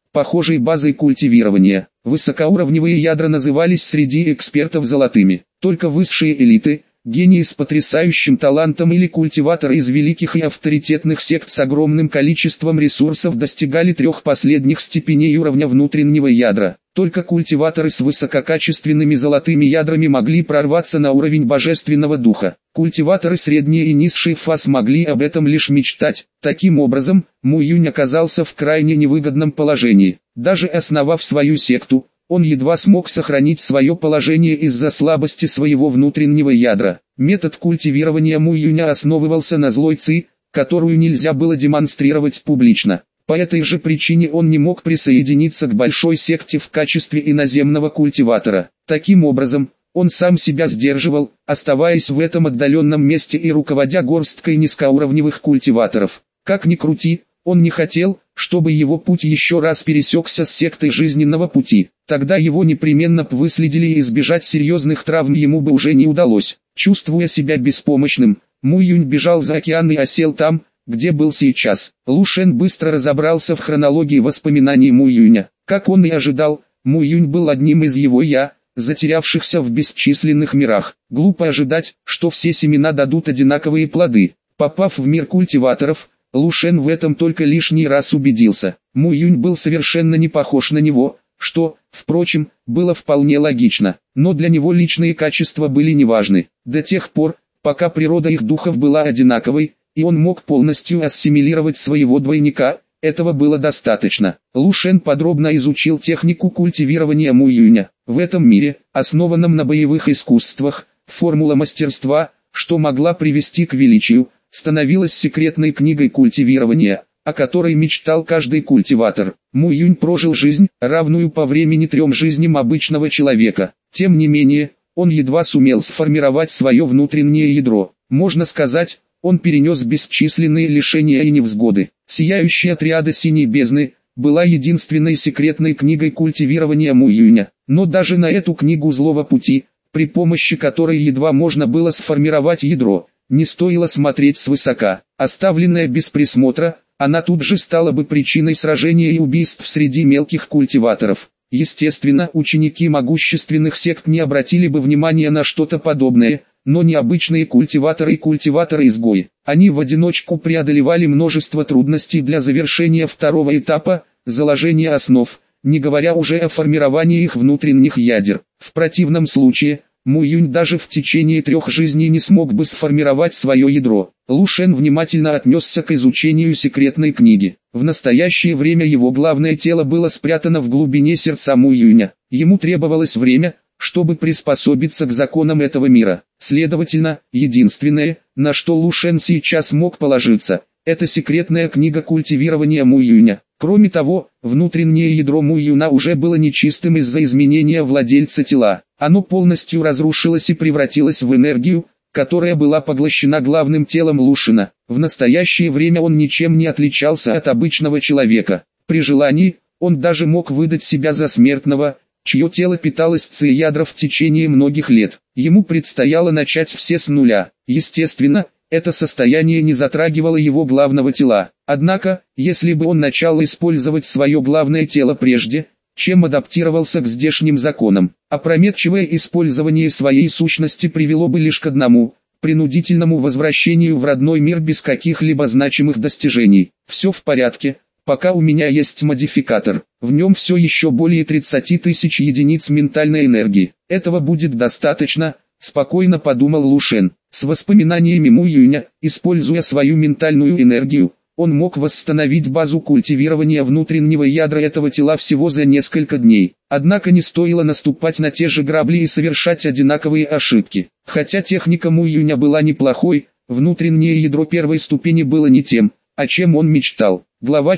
похожей базой культивирования. Высокоуровневые ядра назывались среди экспертов золотыми. Только высшие элиты, гении с потрясающим талантом или культиваторы из великих и авторитетных сект с огромным количеством ресурсов достигали трех последних степеней уровня внутреннего ядра. Только культиваторы с высококачественными золотыми ядрами могли прорваться на уровень божественного духа. Культиваторы средней и низшей фаз могли об этом лишь мечтать. Таким образом, Му Юнь оказался в крайне невыгодном положении. Даже основав свою секту, он едва смог сохранить свое положение из-за слабости своего внутреннего ядра. Метод культивирования Му Юня основывался на злой ци, которую нельзя было демонстрировать публично. По этой же причине он не мог присоединиться к большой секте в качестве иноземного культиватора. Таким образом, он сам себя сдерживал, оставаясь в этом отдаленном месте и руководя горсткой низкоуровневых культиваторов. Как ни крути, он не хотел, чтобы его путь еще раз пересекся с сектой жизненного пути. Тогда его непременно б выследили и избежать серьезных травм ему бы уже не удалось. Чувствуя себя беспомощным, Му Юнь бежал за океан и осел там, где был сейчас. Лу Шен быстро разобрался в хронологии воспоминаний Му Юня. Как он и ожидал, Му Юнь был одним из его «я», затерявшихся в бесчисленных мирах. Глупо ожидать, что все семена дадут одинаковые плоды. Попав в мир культиваторов, Лу Шен в этом только лишний раз убедился. Му Юнь был совершенно не похож на него, что, впрочем, было вполне логично. Но для него личные качества были неважны. До тех пор, пока природа их духов была одинаковой, и он мог полностью ассимилировать своего двойника, этого было достаточно. Лу Шен подробно изучил технику культивирования Му Юня. В этом мире, основанном на боевых искусствах, формула мастерства, что могла привести к величию, становилась секретной книгой культивирования, о которой мечтал каждый культиватор. Му Юнь прожил жизнь, равную по времени 3 жизням обычного человека. Тем не менее, он едва сумел сформировать свое внутреннее ядро. Можно сказать, он перенес бесчисленные лишения и невзгоды. Сияющая триада синей бездны была единственной секретной книгой культивирования Му Юня. Но даже на эту книгу злого пути, при помощи которой едва можно было сформировать ядро, не стоило смотреть свысока. Оставленная без присмотра, она тут же стала бы причиной сражения и убийств среди мелких культиваторов. Естественно, ученики могущественных сект не обратили бы внимания на что-то подобное, но необычные культиваторы и культиваторы-изгои. Они в одиночку преодолевали множество трудностей для завершения второго этапа, заложения основ, не говоря уже о формировании их внутренних ядер. В противном случае, Му Юнь даже в течение 3 жизней не смог бы сформировать свое ядро. Лу Шен внимательно отнесся к изучению секретной книги. В настоящее время его главное тело было спрятано в глубине сердца Му Юня. Ему требовалось время, чтобы приспособиться к законам этого мира. Следовательно, единственное, на что Лу Шен сейчас мог положиться, это секретная книга культивирования Му Юня. Кроме того, внутреннее ядро Му Юна уже было нечистым из-за изменения владельца тела. Оно полностью разрушилось и превратилось в энергию, которая была поглощена главным телом Лу Шена. В настоящее время он ничем не отличался от обычного человека. При желании, он даже мог выдать себя за смертного, чье тело питалось ци-ядра в течение многих лет. Ему предстояло начать все с нуля. Естественно, это состояние не затрагивало его главного тела. Однако, если бы он начал использовать свое главное тело прежде, чем адаптировался к здешним законам, опрометчивое использование своей сущности привело бы лишь к одному – принудительному возвращению в родной мир без каких-либо значимых достижений. Все в порядке. Пока у меня есть модификатор, в нем все еще более 30 тысяч единиц ментальной энергии. Этого будет достаточно, спокойно подумал Лу Шен. С воспоминаниями Му Юня, используя свою ментальную энергию, он мог восстановить базу культивирования внутреннего ядра этого тела всего за несколько дней. Однако не стоило наступать на те же грабли и совершать одинаковые ошибки. Хотя техника Му Юня была неплохой, внутреннее ядро первой ступени было не тем, о чем он мечтал. Глава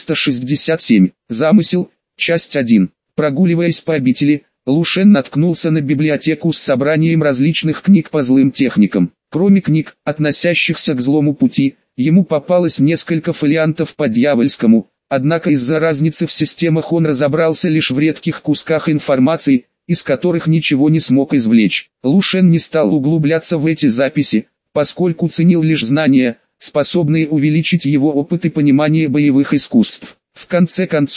467. Замысел. Часть 1. Прогуливаясь по обители, Лу Шен наткнулся на библиотеку с собранием различных книг по злым техникам. Кроме книг, относящихся к злому пути, ему попалось несколько фолиантов по дьявольскому, однако из-за разницы в системах он разобрался лишь в редких кусках информации, из которых ничего не смог извлечь. Лу Шен не стал углубляться в эти записи, поскольку ценил лишь знания, способные увеличить его опыт и понимание боевых искусств. В конце концов,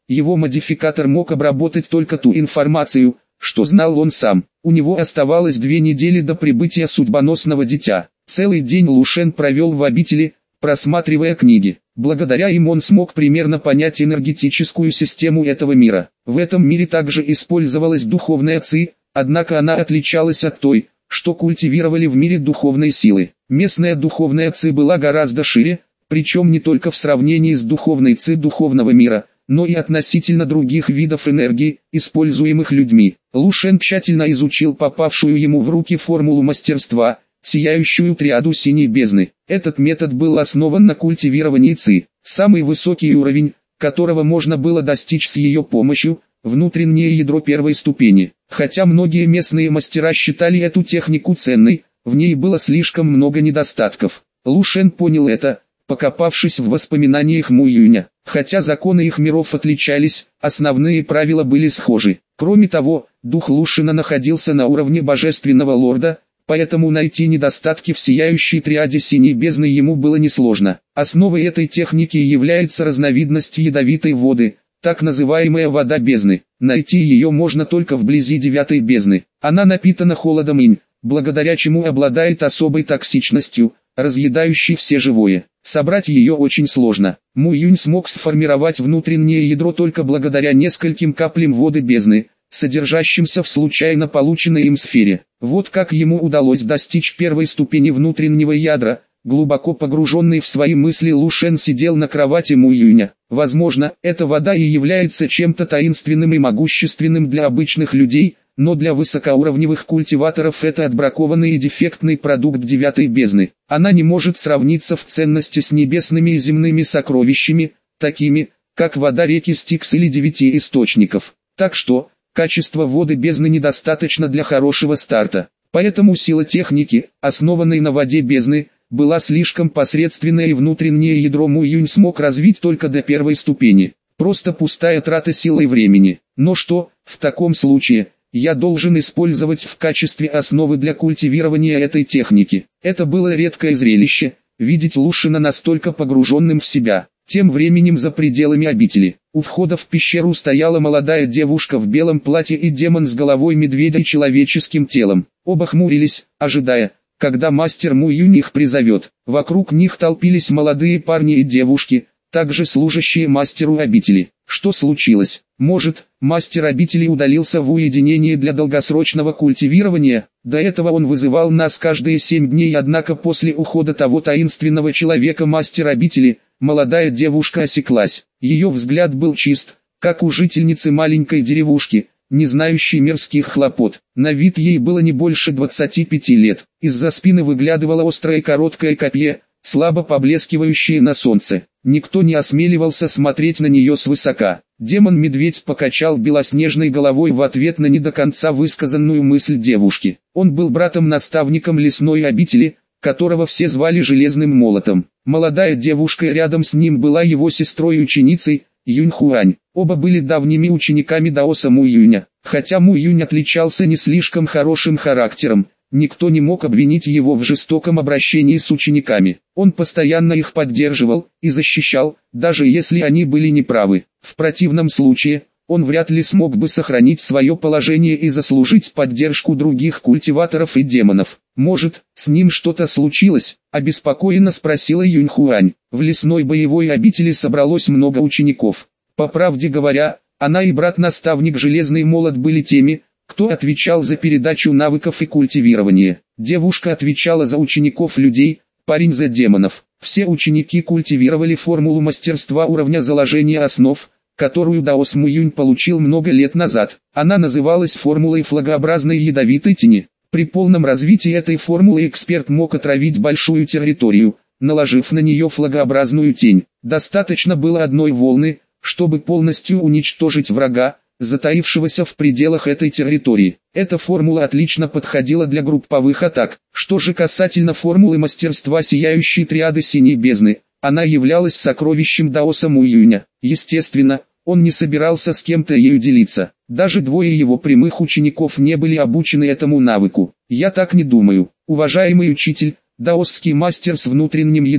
Его модификатор мог обработать только ту информацию, что знал он сам. У него оставалось 2 недели до прибытия судьбоносного дитя. Целый день Лушен провел в обители, просматривая книги. Благодаря им он смог примерно понять энергетическую систему этого мира. В этом мире также использовалась духовная ци, однако она отличалась от той, что культивировали в мире духовной силы. Местная духовная ци была гораздо шире, причем не только в сравнении с духовной ци духовного мира, но и относительно других видов энергии, используемых людьми. Лушен тщательно изучил попавшую ему в руки формулу мастерства, сияющую триаду синей бездны. Этот метод был основан на культивировании ци. Самый высокий уровень, которого можно было достичь с ее помощью, внутреннее ядро первой ступени. Хотя многие местные мастера считали эту технику ценной, в ней было слишком много недостатков. Лушен понял это, покопавшись в воспоминаниях Му Юня. Хотя законы их миров отличались, основные правила были схожи. Кроме того, дух Лушена находился на уровне божественного лорда, поэтому найти недостатки в сияющей триаде синей бездны ему было несложно. Основой этой техники является разновидность ядовитой воды, так называемая вода бездны. Найти ее можно только вблизи девятой бездны. Она напитана холодом инь, благодаря чему обладает особой токсичностью, разъедающей все живое. Собрать ее очень сложно. Му Юнь смог сформировать внутреннее ядро только благодаря нескольким каплям воды бездны, содержащимся в случайно полученной им сфере. Вот как ему удалось достичь первой ступени внутреннего ядра. Глубоко погруженный в свои мысли Лушен сидел на кровати Му Юня. Возможно, эта вода и является чем-то таинственным и могущественным для обычных людей, но для высокоуровневых культиваторов это отбракованный и дефектный продукт девятой бездны. Она не может сравниться в ценности с небесными и земными сокровищами, такими, как вода реки Стикс или 9 источников. Так что, качество воды бездны недостаточно для хорошего старта. Поэтому сила техники, основанной на воде бездны, была слишком посредственной, и внутреннее ядро Му Юнь смог развить только до первой ступени. Просто пустая трата силы и времени. Но что, в таком случае, я должен использовать в качестве основы для культивирования этой техники? Это было редкое зрелище, видеть Лушена настолько погруженным в себя. Тем временем за пределами обители, у входа в пещеру стояла молодая девушка в белом платье и демон с головой медведя и человеческим телом. Оба хмурились, ожидая, когда мастер Му Юнь их призовет. Вокруг них толпились молодые парни и девушки, также служащие мастеру обители. Что случилось? Может, мастер обители удалился в уединение для долгосрочного культивирования? До этого он вызывал нас каждые 7 дней, однако после ухода того таинственного человека мастер обители, молодая девушка осеклась. Ее взгляд был чист, как у жительницы маленькой деревушки, не знающей мирских хлопот. На вид ей было не больше 25 лет. Из-за спины выглядывало острое короткое копье, слабо поблескивающее на солнце. Никто не осмеливался смотреть на нее свысока. Демон-медведь покачал белоснежной головой в ответ на не до конца высказанную мысль девушки. Он был братом-наставником лесной обители, которого все звали Железным Молотом. Молодая девушка рядом с ним была его сестрой-ученицей, Юньхуань. Оба были давними учениками даоса Му Юня. Хотя Му Юнь отличался не слишком хорошим характером, никто не мог обвинить его в жестоком обращении с учениками. Он постоянно их поддерживал и защищал, даже если они были неправы. В противном случае, он вряд ли смог бы сохранить свое положение и заслужить поддержку других культиваторов и демонов. «Может, с ним что-то случилось?» – обеспокоенно спросила Юньхуань. В лесной боевой обители собралось много учеников. По правде говоря, она и брат-наставник Железный Молот были теми, кто отвечал за передачу навыков и культивирование. Девушка отвечала за учеников людей, парень за демонов. Все ученики культивировали формулу мастерства уровня заложения основ, которую даос Му Юнь получил много лет назад. Она называлась формулой флагообразной ядовитой тени. При полном развитии этой формулы эксперт мог отравить большую территорию, наложив на нее флагообразную тень. Достаточно было одной волны, чтобы полностью уничтожить врага, затаившегося в пределах этой территории. Эта формула отлично подходила для групповых атак. Что же касательно формулы мастерства сияющей триады синей бездны, она являлась сокровищем даоса Му Юня. Естественно, он не собирался с кем-то ею делиться. Даже двое его прямых учеников не были обучены этому навыку. Я так не думаю. Уважаемый учитель, даосский мастер с внутренним ядром,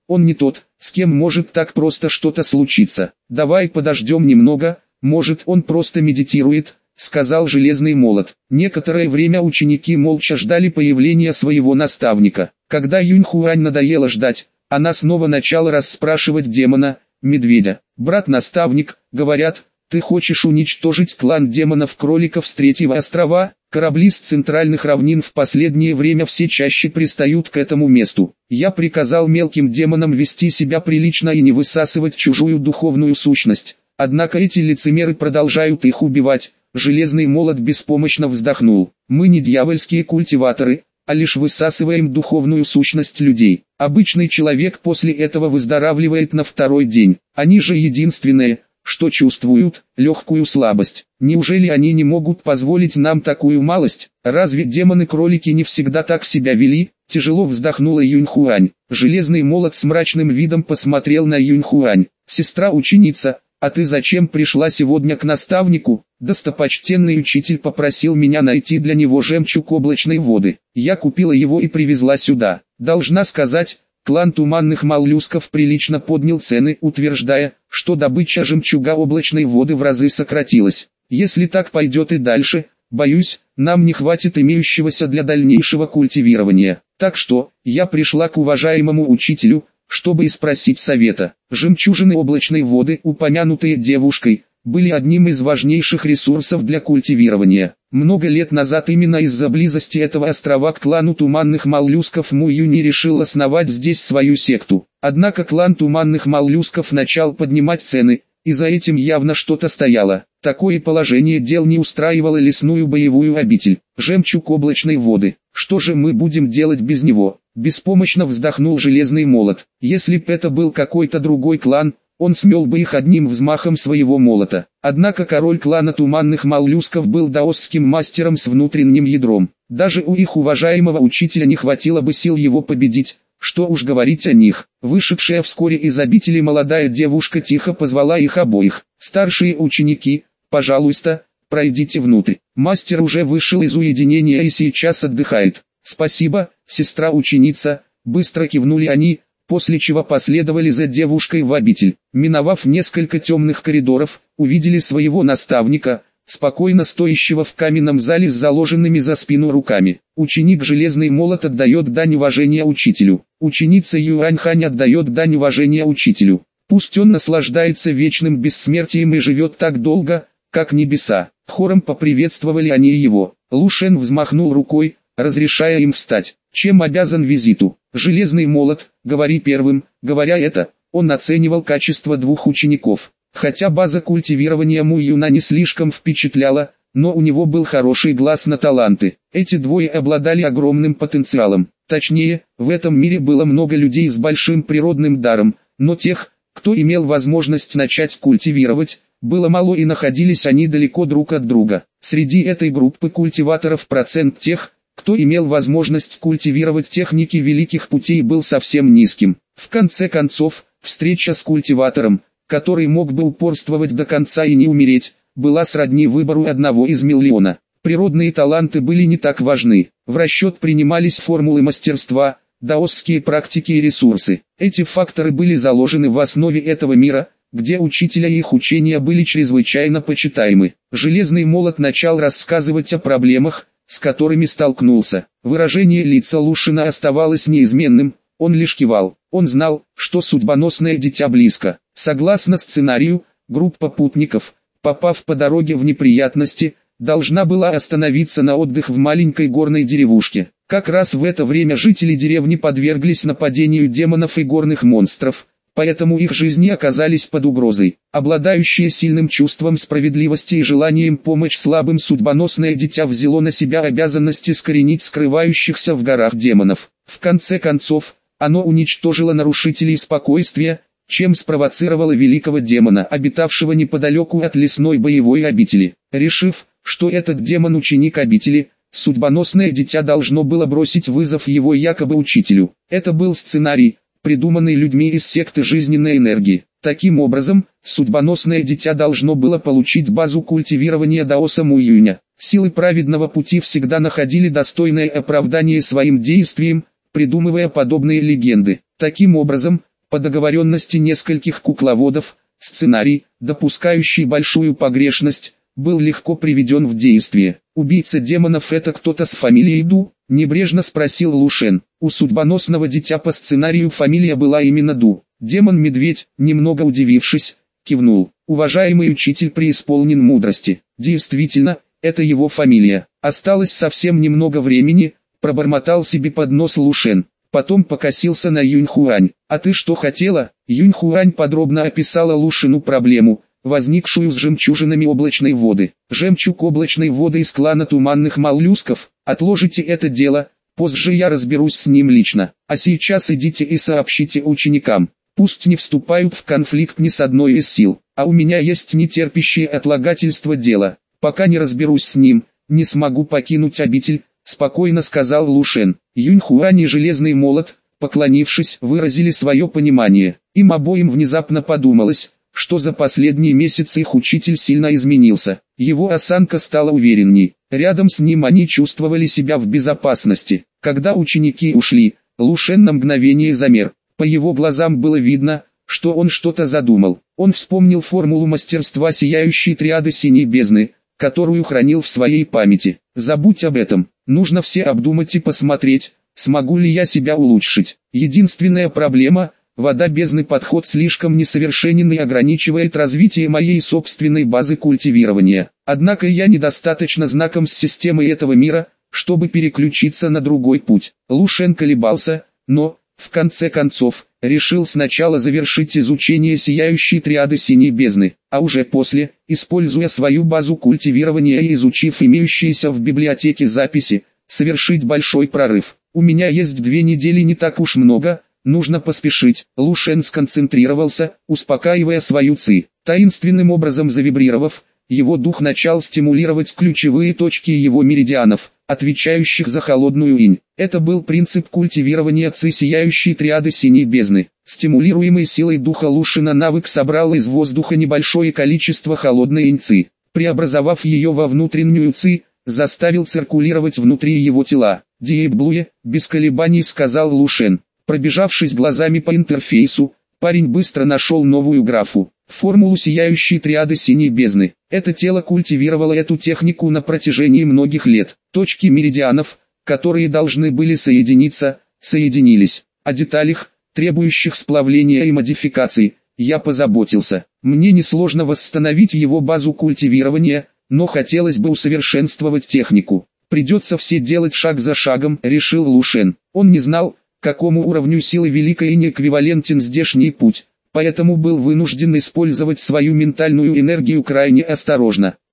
Он не тот, с кем может так просто что-то случиться. Давай подождем немного, может он просто медитирует, сказал Железный Молот. Некоторое время ученики молча ждали появления своего наставника. Когда Юньхуань надоело ждать, она снова начала расспрашивать демона, медведя. «Брат-наставник, говорят, ты хочешь уничтожить клан демонов-кроликов с Третьего острова?» Корабли с центральных равнин в последнее время все чаще пристают к этому месту. Я приказал мелким демонам вести себя прилично и не высасывать чужую духовную сущность. Однако эти лицемеры продолжают их убивать. Железный Молот беспомощно вздохнул. Мы не дьявольские культиваторы, а лишь высасываем духовную сущность людей. Обычный человек после этого выздоравливает на второй день. Они же единственные, что чувствуют легкую слабость. Неужели они не могут позволить нам такую малость? Разве демоны-кролики не всегда так себя вели? Тяжело вздохнула Юньхуань. Железный Молот с мрачным видом посмотрел на Юньхуань. Сестра-ученица, а ты зачем пришла сегодня к наставнику? Достопочтенный учитель попросил меня найти для него жемчуг облачной воды. Я купила его и привезла сюда. Должна сказать, клан туманных моллюсков прилично поднял цены, утверждая, что добыча жемчуга облачной воды в разы сократилась. Если так пойдет и дальше, боюсь, нам не хватит имеющегося для дальнейшего культивирования. Так что, я пришла к уважаемому учителю, чтобы спросить совета. Жемчужины облачной воды, упомянутые девушкой, были одним из важнейших ресурсов для культивирования. Много лет назад именно из-за близости этого острова к клану туманных моллюсков Му Юни решил основать здесь свою секту. Однако клан туманных моллюсков начал поднимать цены, и за этим явно что-то стояло. Такое положение дел не устраивало лесную боевую обитель. Жемчуг облачной воды. Что же мы будем делать без него? Беспомощно вздохнул Железный Молот. Если б это был какой-то другой клан, он смел бы их одним взмахом своего молота. Однако король клана туманных моллюсков был даосским мастером с внутренним ядром. Даже у их уважаемого учителя не хватило бы сил его победить, что уж говорить о них. Вышедшая вскоре из обители молодая девушка тихо позвала их обоих. Старшие ученики, пожалуйста, пройдите внутрь. Мастер уже вышел из уединения и сейчас отдыхает. Спасибо, сестра-ученица, быстро кивнули они, после чего последовали за девушкой в обитель. Миновав несколько темных коридоров, увидели своего наставника, спокойно стоящего в каменном зале с заложенными за спину руками. Ученик Железный Молот отдает дань уважения учителю. Ученица Юаньхань отдает дань уважения учителю. Пусть он наслаждается вечным бессмертием и живет так долго, как небеса. Хором поприветствовали они его. Лушен взмахнул рукой, разрешая им встать. Чем обязан визиту? Железный Молот, говори первым. Говоря это, он оценивал качество двух учеников. Хотя база культивирования Му Юна не слишком впечатляла, но у него был хороший глаз на таланты. Эти двое обладали огромным потенциалом. Точнее, в этом мире было много людей с большим природным даром, но тех, кто имел возможность начать культивировать, было мало и находились они далеко друг от друга. Среди этой группы культиваторов процент тех, кто имел возможность культивировать техники великих путей, был совсем низким. В конце концов, встреча с культиватором, который мог бы упорствовать до конца и не умереть, была сродни выбору одного из миллиона. Природные таланты были не так важны. В расчет принимались формулы мастерства, даосские практики и ресурсы. Эти факторы были заложены в основе этого мира, где учителя и их учения были чрезвычайно почитаемы. Железный Молот начал рассказывать о проблемах, с которыми столкнулся. Выражение лица Лушина оставалось неизменным, он лишь кивал. Он знал, что судьбоносное дитя близко. Согласно сценарию, группа путников, попав по дороге в неприятности, должна была остановиться на отдых в маленькой горной деревушке. Как раз в это время жители деревни подверглись нападению демонов и горных монстров, поэтому их жизни оказались под угрозой. Обладающее сильным чувством справедливости и желанием помочь слабым, судьбоносное дитя взяло на себя обязанность искоренить скрывающихся в горах демонов. В конце концов, оно уничтожило нарушителей спокойствия, чем спровоцировало великого демона, обитавшего неподалеку от лесной боевой обители. Решив, что этот демон ученик обители, судьбоносное дитя должно было бросить вызов его якобы учителю. Это был сценарий, придуманный людьми из секты жизненной энергии. Таким образом, судьбоносное дитя должно было получить базу культивирования даоса Му Юня. Силы праведного пути всегда находили достойное оправдание своим действиям, придумывая подобные легенды. Таким образом, По договоренности нескольких кукловодов, сценарий, допускающий большую погрешность, был легко приведен в действие. «Убийца демонов — это кто-то с фамилией Ду?» — небрежно спросил Лушен. У судьбоносного дитя по сценарию фамилия была именно Ду. Демон-медведь, немного удивившись, кивнул. «Уважаемый учитель преисполнен мудрости. Действительно, это его фамилия. Осталось совсем немного времени», — пробормотал себе под нос Лушен. Потом покосился на Юньхуань. «А ты что хотела?» Юньхуань подробно описала Лушену проблему, возникшую с жемчужинами облачной воды. «Жемчуг облачной воды из клана туманных моллюсков? Отложите это дело, позже я разберусь с ним лично. А сейчас идите и сообщите ученикам. Пусть не вступают в конфликт ни с одной из сил. А у меня есть нетерпящее отлагательство дело. Пока не разберусь с ним, не смогу покинуть обитель», — спокойно сказал Лушен. Юньхуань и Железный Молот, поклонившись, выразили свое понимание. Им обоим внезапно подумалось, что за последние месяцы их учитель сильно изменился. Его осанка стала уверенней. Рядом с ним они чувствовали себя в безопасности. Когда ученики ушли, Лушен на мгновение замер. По его глазам было видно, что он что-то задумал. Он вспомнил формулу мастерства сияющей триады синей бездны, которую хранил в своей памяти. «Забудь об этом, нужно все обдумать и посмотреть, смогу ли я себя улучшить. Единственная проблема — вода бездны, подход слишком несовершенен и ограничивает развитие моей собственной базы культивирования. Однако я недостаточно знаком с системой этого мира, чтобы переключиться на другой путь». Лушен колебался, но, в конце концов, решил сначала завершить изучение сияющей триады синей бездны, а уже после, используя свою базу культивирования и изучив имеющиеся в библиотеке записи, совершить большой прорыв. «У меня есть 2 недели, не так уж много, нужно поспешить». Лушен сконцентрировался, успокаивая свою ци. Таинственным образом завибрировав, его дух начал стимулировать ключевые точки его меридианов, отвечающих за холодную инь. Это был принцип культивирования ци сияющей триады синей бездны. Стимулируемый силой духа Лушена навык собрал из воздуха небольшое количество холодной инь ци, преобразовав ее во внутреннюю ци, заставил циркулировать внутри его тела. «Диэблуе», без колебаний сказал Лушен. Пробежавшись глазами по интерфейсу, парень быстро нашел новую графу. Формулу сияющей триады синей бездны. Это тело культивировало эту технику на протяжении многих лет. Точки меридианов, которые должны были соединиться, соединились. О деталях, требующих сплавления и модификаций, я позаботился. Мне несложно восстановить его базу культивирования, но хотелось бы усовершенствовать технику. «Придется все делать шаг за шагом», — решил Лушен. Он не знал, к какому уровню силы великой и неэквивалентен здешний путь, поэтому был вынужден использовать свою ментальную энергию крайне осторожно.